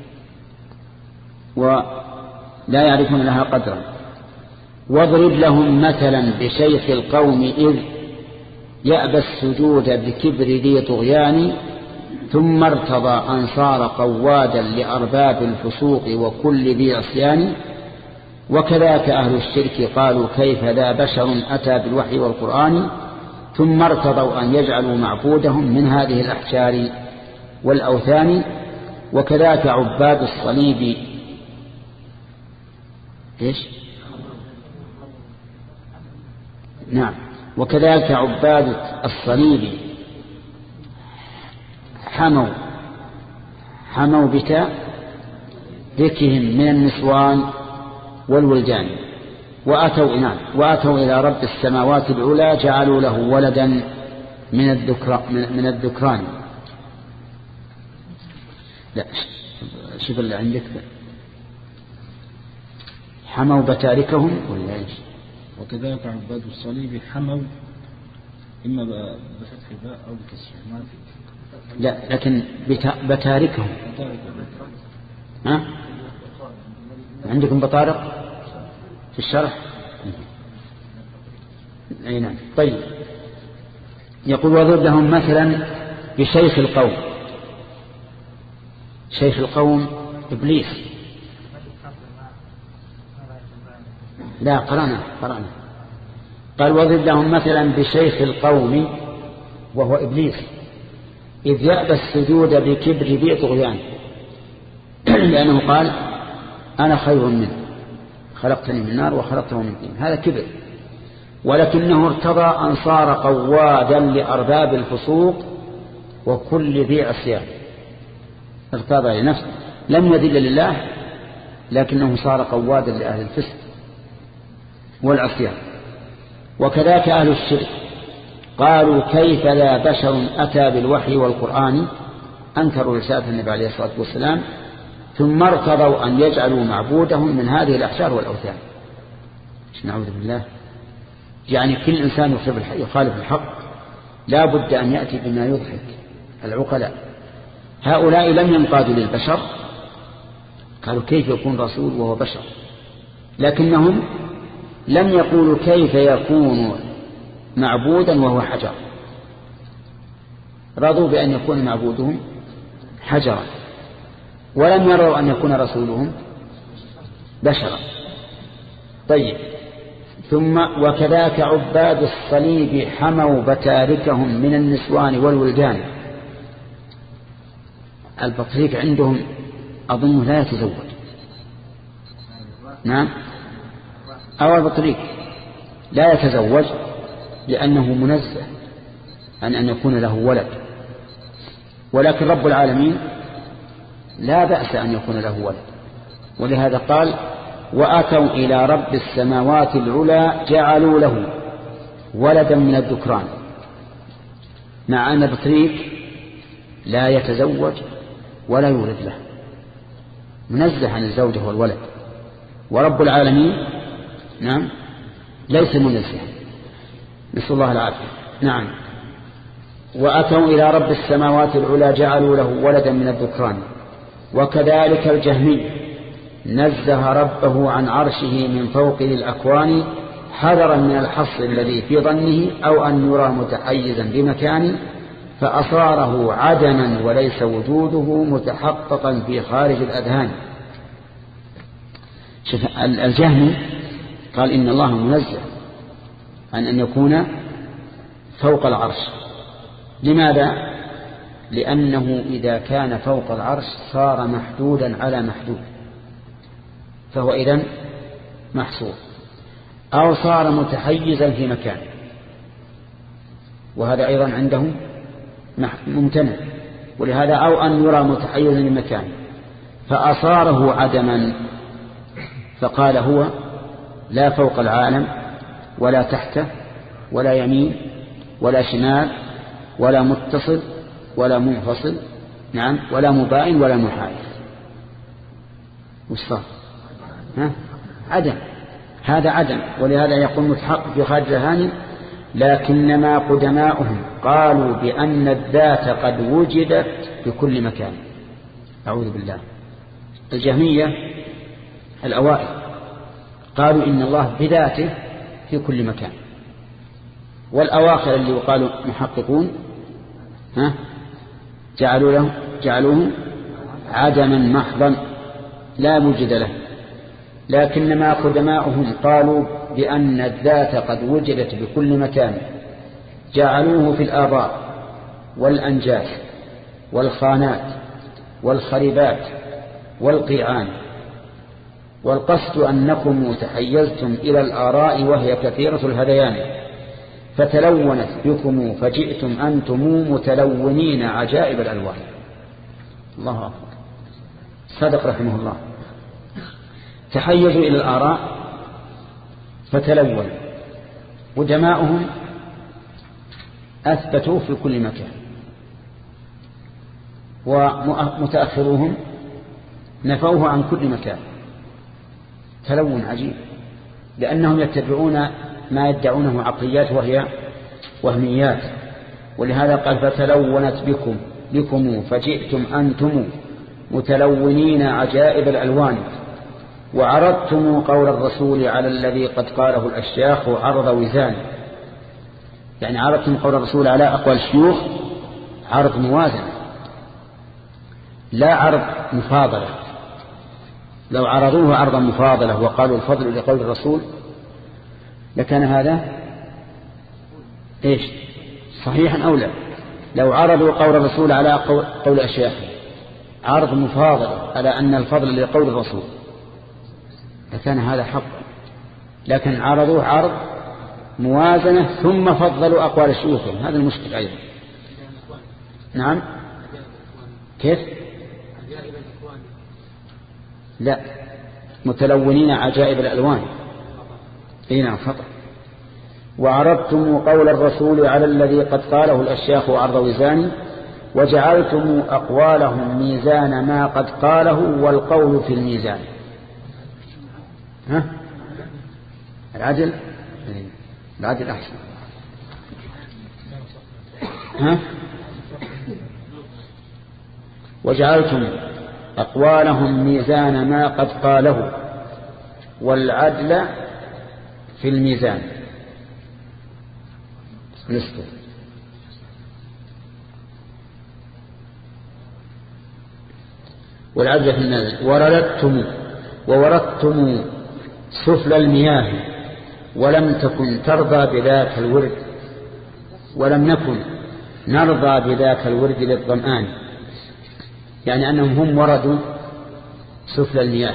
Speaker 1: ولا يعرفون لها قدرا. واضرب لهم مثلا بشيخ القوم إذ يأبى السجود بكبر ذي طغيان ثم ارتضى أن صار قوادا لأرباب الفسوق وكل ذي عصيان وكذاك أهل الشرك قالوا كيف ذا بشر أتى بالوحي والقرآن ثم ارتضوا أن يجعلوا معبودهم من هذه الأحجار والأوثان وكذاك عباد الصليب إيش؟ نعم، وكذلك عباد الصليب حموا حموا بتاء ذكهم من النسوان والولدان وأتوا نعم وأتوا إلى رب السماوات العلى جعلوا له ولدا من الذكر من الذكران. لا شوف اللي عندك حموا بتاركهم ولا ايش؟
Speaker 5: وكذلك عباد الصليب حموا إما بفتح الباء أو بكسر ما في.
Speaker 1: لا لكن بتاركهم. ها عندكم بطارق في الشرح؟ أي نعم. طيب يقول وضرب لهم مثلا بشيخ القوم. شيخ القوم إبليس. لا قرأنا قرأنا قال وضدهم مثلا بشيخ القوم وهو إبليس إذ يأبى السجود بكبر ذي طغيان لأنه قال أنا خير منه خلقتني من نار وخلقته من طين، هذا كبر. ولكنه ارتضى أن صار قوادا لأرباب الفسوق وكل ذي عصيان، ارتضى لنفسه، لم يذل لله لكنه صار قوادا لأهل الفسق والعصيان. وكذلك أهل الشرك قالوا كيف لا بشر أتى بالوحي والقرآن، أنكروا رسالة النبي عليه الصلاة والسلام، ثم ارتضوا أن يجعلوا معبودهم من هذه الأحجار والأوثان. نعوذ بالله. يعني كل إنسان يخالف الحق لا بد أن يأتي بما يضحك العقلاء. هؤلاء لم ينقادوا للبشر، قالوا كيف يكون رسول وهو بشر، لكنهم لم يقولوا كيف يكون معبودا وهو حجر، رضوا بأن يكون معبودهم حجرا، ولم يروا أن يكون رسولهم بشرا. طيب، ثم وكذاك عباد الصليب حموا بتاركهم من النسوان والولدان. البطريق عندهم أظن لا يتزوج، نعم، أو البطريق لا يتزوج لأنه منزه عن أن يكون له ولد، ولكن رب العالمين لا بأس أن يكون له ولد، ولهذا قال وأتوا إلى رب السماوات العلى جعلوا له ولدا من الذكران، مع أن البطريق لا يتزوج ولا يولد له، منزه عن الزوجة والولد، ورب العالمين نعم ليس منزه، نسأل الله العافية. نعم. وأتوا إلى رب السماوات العلى جعلوا له ولدا من الذكران. وكذلك الجهمي نزه ربه عن عرشه من فوق الأكوان حذرا من الحصر الذي في ظنه أو أن يرى متحيزا بمكان فأصاره عدما وليس وجوده متحققا في خارج الأذهان. شوف الجهمي قال إن الله منزه عن أن يكون فوق العرش. لماذا؟ لأنه إذا كان فوق العرش صار محدودا على محدود، فهو إذن محصور، أو صار متحيزا في مكان، وهذا أيضا عندهم ممتنع، ولهذا أو أن يرى متحيزا لمكان فأصاره عدما، فقال هو لا فوق العالم ولا تحته ولا يمين ولا شمال ولا متصل ولا منفصل، نعم، ولا مباين ولا محايد. وش صار؟ ها؟ عدم، هذا عدم. ولهذا يقول متحقق في خارج الأذهان لكنما قدماؤهم قالوا بأن الذات قد وجدت بكل مكان. أعوذ بالله. الجهمية الأوائل قالوا إن الله بذاته في كل مكان، والأواخر اللي قالوا محققون ها جعلوا له جعلوه عدما محضا لا وجد له. لكنما قدماؤهم قالوا بأن الذات قد وجدت بكل مكان، جعلوه في الآبار والأنجاس والخانات والخربات والقيعان. والقصد أنكم تحيزتم إلى الآراء وهي كثيرة الهذيان، فتلونت بكم فجئتم أنتم متلونين عجائب الألوان. الله أكبر. صدق رحمه الله. تحيزوا إلى الآراء فتلونوا، ودماؤهم أثبتوا في كل مكان، ومتأخروهم نفوه عن كل مكان. تلون عجيب، لأنهم يتبعون ما يدعونه عقليات وهي وهميات. ولهذا قال فتلونت بكم بكم فجئتم أنتم متلونين عجائب الألوان، وعرضتم قول الرسول على الذي قد قاله الأشياخ عرض وزان. يعني عرضتم قول الرسول على أقوال الشيوخ عرض موازنة، لا عرض مفاضلة. لو عرضوه عرضا مفاضلة وقالوا الفضل لقول الرسول لكان هذا إيش صحيحا أو لا؟ لو عرضوا قول الرسول على قول, قول أشياخه عرض مفاضل على أن الفضل لقول الرسول لكان هذا حق، لكن عرضوه عرض موازنة ثم فضلوا أقوال شيوخهم، هذا المشكل أيضا. نعم كيف؟ لا متلونين عجائب الألوان. اي نعم خطأ. وعرضتم قول الرسول على الذي قد قاله الأشياخ عرض وزان وجعلتم أقوالهم ميزان ما قد قاله والقول في الميزان. ها العدل العدل أحسن. ها وجعلتم أقوالهم ميزان ما قد قاله والعدل في الميزان نسبه. والعدل في الميزان. وردتم ووردتم سفل المياه ولم تكن ترضى بذاك الورد ولم نكن نرضى بذاك الورد للظمآن، يعني أنهم هم وردوا سفل المياه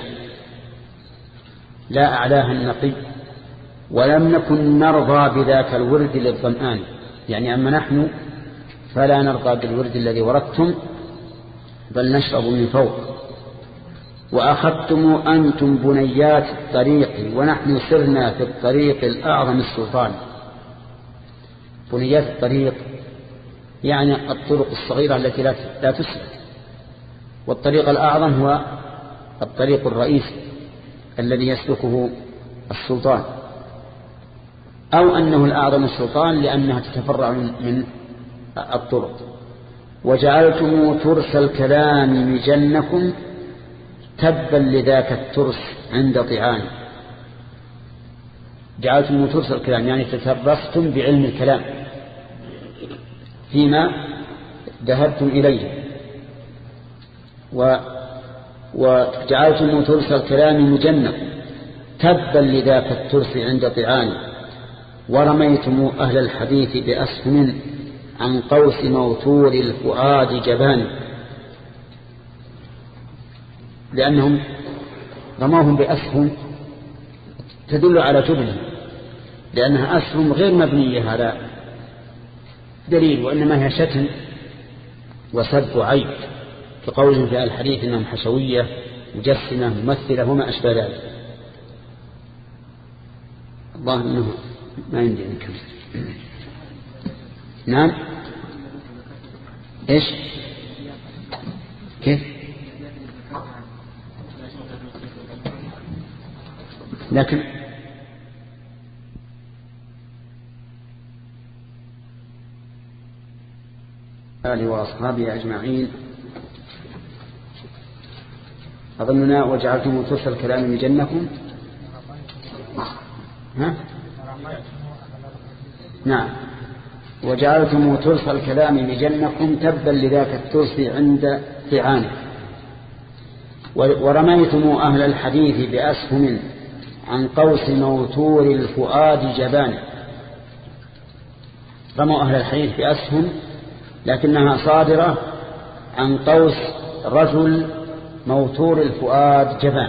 Speaker 1: لا أعلاها النقي، ولم نكن نرضى بذاك الورد للظمآن، يعني أما نحن فلا نرضى بالورد الذي وردتم بل نشرب من فوق. وأخذتم أنتم بنيات الطريق ونحن سرنا في الطريق الأعظم السلطان. بنيات الطريق يعني الطرق الصغيرة التي لا تسلك، والطريق الأعظم هو الطريق الرئيسي الذي يسلكه السلطان، أو أنه الأعظم السلطان لأنها تتفرع من الطرق. وجعلتم ترس الكلام مجنكم تبا لذاك الترس عند طعان. جعلتم ترس الكلام يعني تترستم بعلم الكلام فيما ذهبتم إليه. و وجعلتم ترس الكلام مجنكم تبا لذاك الترس عند طعان. ورميتم أهل الحديث بأسهم عن قوس موتور الفؤاد جبان، لأنهم رموهم بأسهم تدل على جبنهم، لأنها أسهم غير مبنية على دليل، وإنما هي شتم وسب وعيب، كقولهم في الحديث إنهم حشوية مجسمة ممثلة وما أشبه ذلك. الله إنه ما عندي نكمل. نعم إيش كيف لكن آله وأصحابه أجمعين. أظننا وجعلتم ترس الكلام مجنكم. ها نعم وجعلتم ترس الكلام مجنكم تبا لذاك الترس عند طعانه. ورميتم أهل الحديث بأسهم عن قوس موتور الفؤاد جبان. رموا أهل الحديث بأسهم لكنها صادرة عن قوس رجل موتور الفؤاد جبان،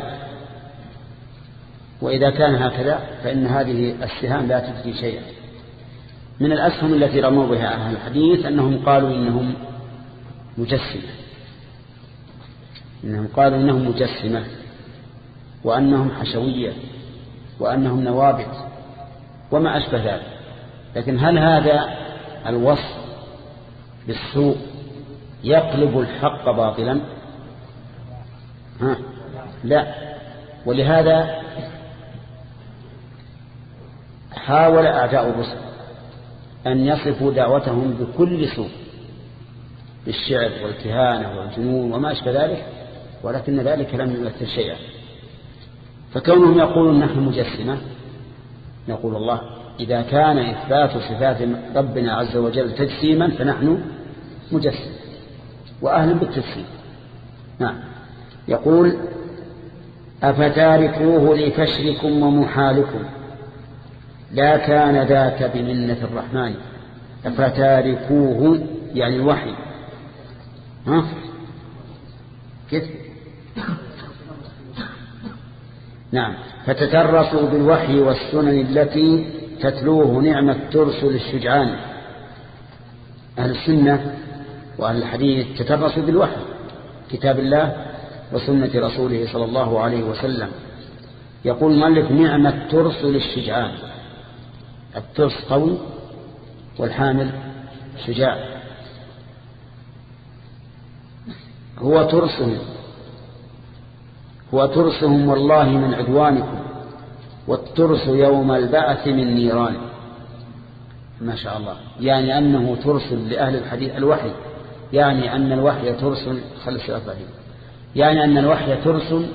Speaker 1: وإذا كان هكذا فإن هذه السهام لا تفدي شيئا. من الأسهم التي رموا بها أهل الحديث أنهم قالوا إنهم مجسمة إنهم قالوا إنهم مجسمة وأنهم حشوية وأنهم نوابت وما أشبه ذلك. لكن هل هذا الوصف بالسوء يقلب الحق باطلا؟ ها لا. ولهذا حاول أعداء الرسل أن يصفوا دعوتهم بكل سوء، بالشعر والكهانة والجنون وما أشبه ذلك، ولكن ذلك لم يمثل شيئا. فكونهم يقولون نحن مجسمة، نقول الله إذا كان إثبات صفات ربنا عز وجل تجسيما فنحن مجسم وأهل بالتجسيم. نعم. يقول أفتاركوه لفشلكم ومحالكم لا كان ذاك بمنة الرحمن فتاركوه يعني الوحي ها كيف نعم فتترسوا بالوحي والسنن التي تتلوه نعمة ترسل الشجعان. أهل السنة وأهل الحديث تترسوا بالوحي كتاب الله وسنة رسوله صلى الله عليه وسلم. يقول المؤلف نعمة ترسل الشجعان، الترس قوي والحامل شجاع. هو ترسهم هو ترسهم والله من عدوانكم، والترس يوم البعث من نيران. ما شاء الله، يعني أنه ترسل لأهل الحديث الوحي، يعني أن الوحي ترسل خلص الأفعال، يعني أن الوحي ترسل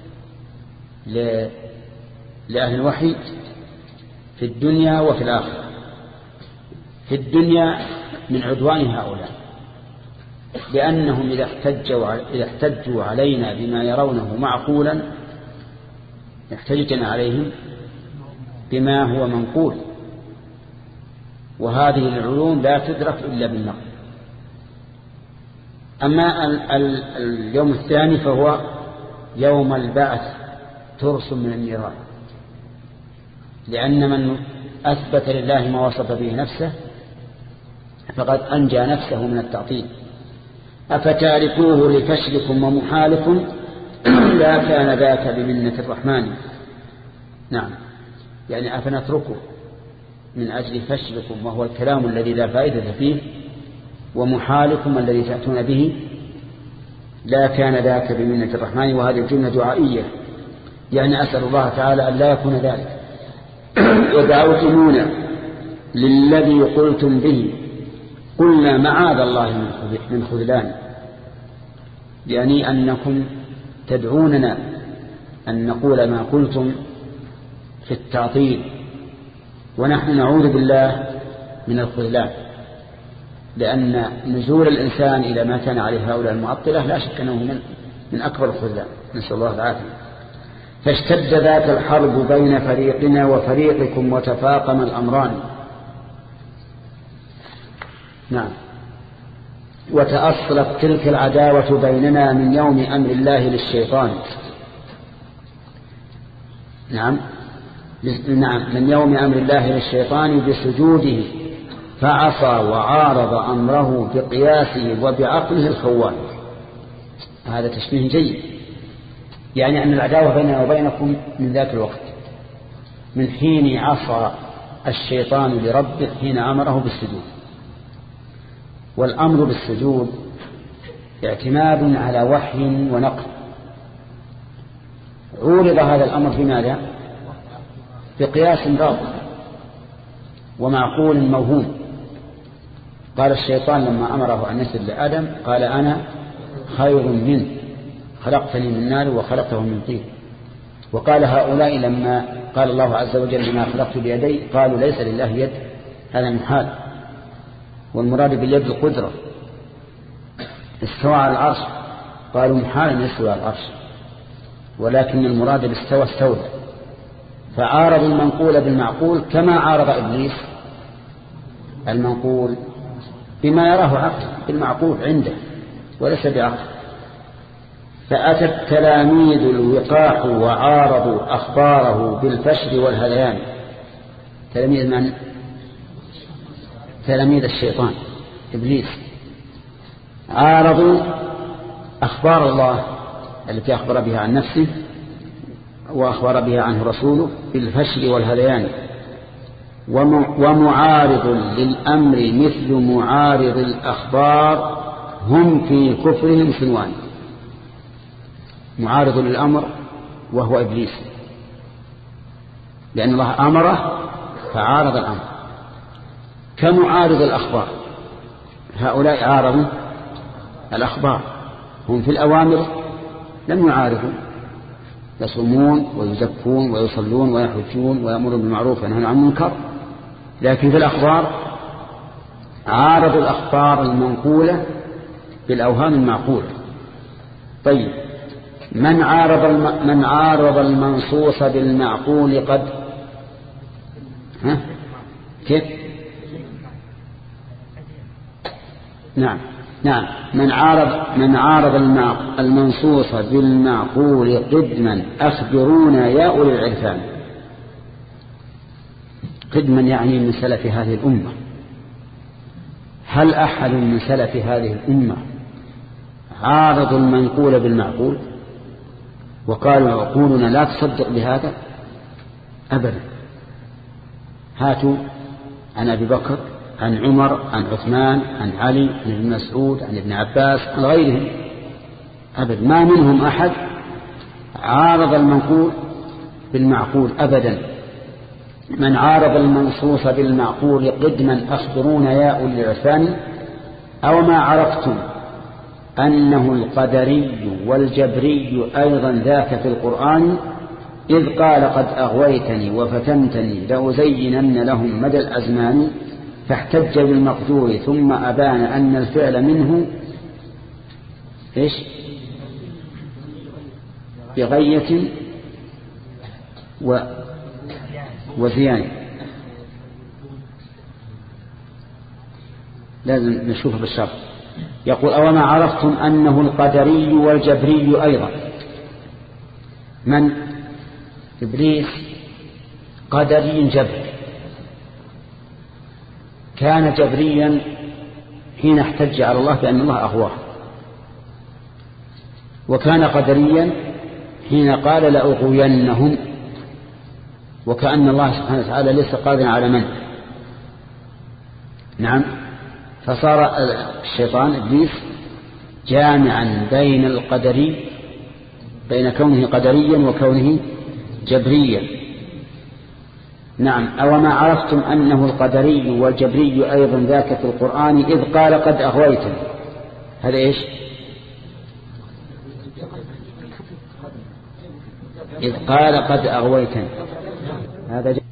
Speaker 1: لأهل الوحي في الدنيا وفي الآخرة. في الدنيا من عدوان هؤلاء، لأنهم إذا احتجوا, إذا احتجوا علينا بما يرونه معقولا احتجنا عليهم بما هو منقول، وهذه العلوم لا تدرك إلا بالنقل. أما اليوم الثاني فهو يوم البعث ترس من النيران، لأن من أثبت لله ما وصف به نفسه فقد أنجى نفسه من التعطيل. أفتاركوه لفشلكم ومحالكم لا كان ذاك بمنة الرحمن. نعم، يعني أفنتركه من أجل فشلكم وهو الكلام الذي لا فائدة فيه، ومحالكم الذي تأتون به لا كان ذاك بمنة الرحمن. وهذه الجملة دعائية، يعني أسأل الله تعالى أن لا يكون ذلك. ودعوتمونا للذي قلتم به قلنا معاذ الله من خذلان، يعني أنكم تدعوننا أن نقول ما قلتم في التعطيل، ونحن نعوذ بالله من الخذلان، لأن نزول الإنسان إلى ما كان عليه هؤلاء المعطلة لا شك أنه من, من أكبر الخذلان، نسأل الله العافية. فاشتد ذات الحرب بين فريقنا وفريقكم وتفاقم الأمران. نعم، وتأصلت تلك العداوة بيننا من يوم أمر الله للشيطان. نعم نعم من يوم أمر الله للشيطان بسجوده فعصى وعارض أمره بقياسه وبعقله الخوان. هذا تشبيه جيد، يعني أن العداوة بيننا وبينكم من ذاك الوقت، من حين عصى الشيطان لربه حين أمره بالسجود. والأمر بالسجود اعتماد على وحي ونقل. عورض هذا الأمر في ماذا؟ بقياس باطل ومعقول موهوم. قال الشيطان لما أمره أن يسجد لآدم قال أنا خير منه خلقتني من نار وخلقته من طين. وقال هؤلاء لما قال الله عز وجل لما خلقت بيدي قالوا ليس لله يد، هذا محال، والمراد باليد القدرة. استوى على العرش قالوا محال أن يستوى على العرش، ولكن المراد باستوى استولى. فعارض المنقول بالمعقول كما عارض إبليس المنقول بما يراه عقل بالمعقول عنده وليس بعقل. فأتى التلاميذ الوقاح وعارضوا أخباره بالفشل والهذيان. تلاميذ من؟ تلاميذ الشيطان إبليس. عارضوا أخبار الله التي أخبر بها عن نفسه وأخبر بها عنه رسوله بالفشل والهذيان. ومعارض للأمر مثل معارض الأخبار هم في كفرهم سنوان. معارض للأمر وهو إبليس، لأن الله أمره فعارض الأمر. كمعارض الأخبار، هؤلاء عارضوا الأخبار، هم في الأوامر لم يعارضوا، يصومون ويزكون ويصلون ويحجون ويأمرون بالمعروف وينهون عن المنكر، لكن في الأخبار عارضوا الأخبار المنقولة بالأوهام المعقولة. طيب، من عارض الم... من عارض المنصوص بالمعقول قد ها؟ كيف؟ نعم نعم من عارض من عارض المنصوص بالمعقول قدما أخبرونا يا أولي العرفان. قدما يعني من سلف هذه الأمة. هل أحد من سلف هذه الأمة عارض المنقول بالمعقول وقالوا عقولنا لا تصدق بهذا؟ أبدا. هاتوا عن أبي بكر، عن عمر، عن عثمان، عن علي، عن ابن مسعود، عن ابن عباس، عن غيرهم، أبدا ما منهم أحد عارض المنقول بالمعقول أبدا. من عارض المنصوص بالمعقول قدما أخبرونا يا أولي العرفان. أو ما عرفتم أنه القدري والجبري أيضا ذاك في القرآن إذ قال قد أغويتني وفتنتني لأزينن لهم مدى الأزمان فاحتج بالمقدور ثم أبان أن الفعل منه إيش بغية و وزيان. لازم نشوفه بالشرط. يقول أو ما عرفتم أنه القدري والجبري أيضا. من؟ إبليس قدري جبري، كان جبريا حين احتج على الله بأن الله أغواه، وكان قدريا حين قال لأغوينهم، وكأن الله سبحانه وتعالى ليس قادرا على من. نعم. فصار الشيطان إبليس جامعا بين القدري بين كونه قدريا وكونه جبريا. نعم. أو ما عرفتم أنه القدري والجبري أيضا ذاك في القرآن إذ قال قد أغويتني. هذا إيش؟ إذ قال قد أغويتني هذا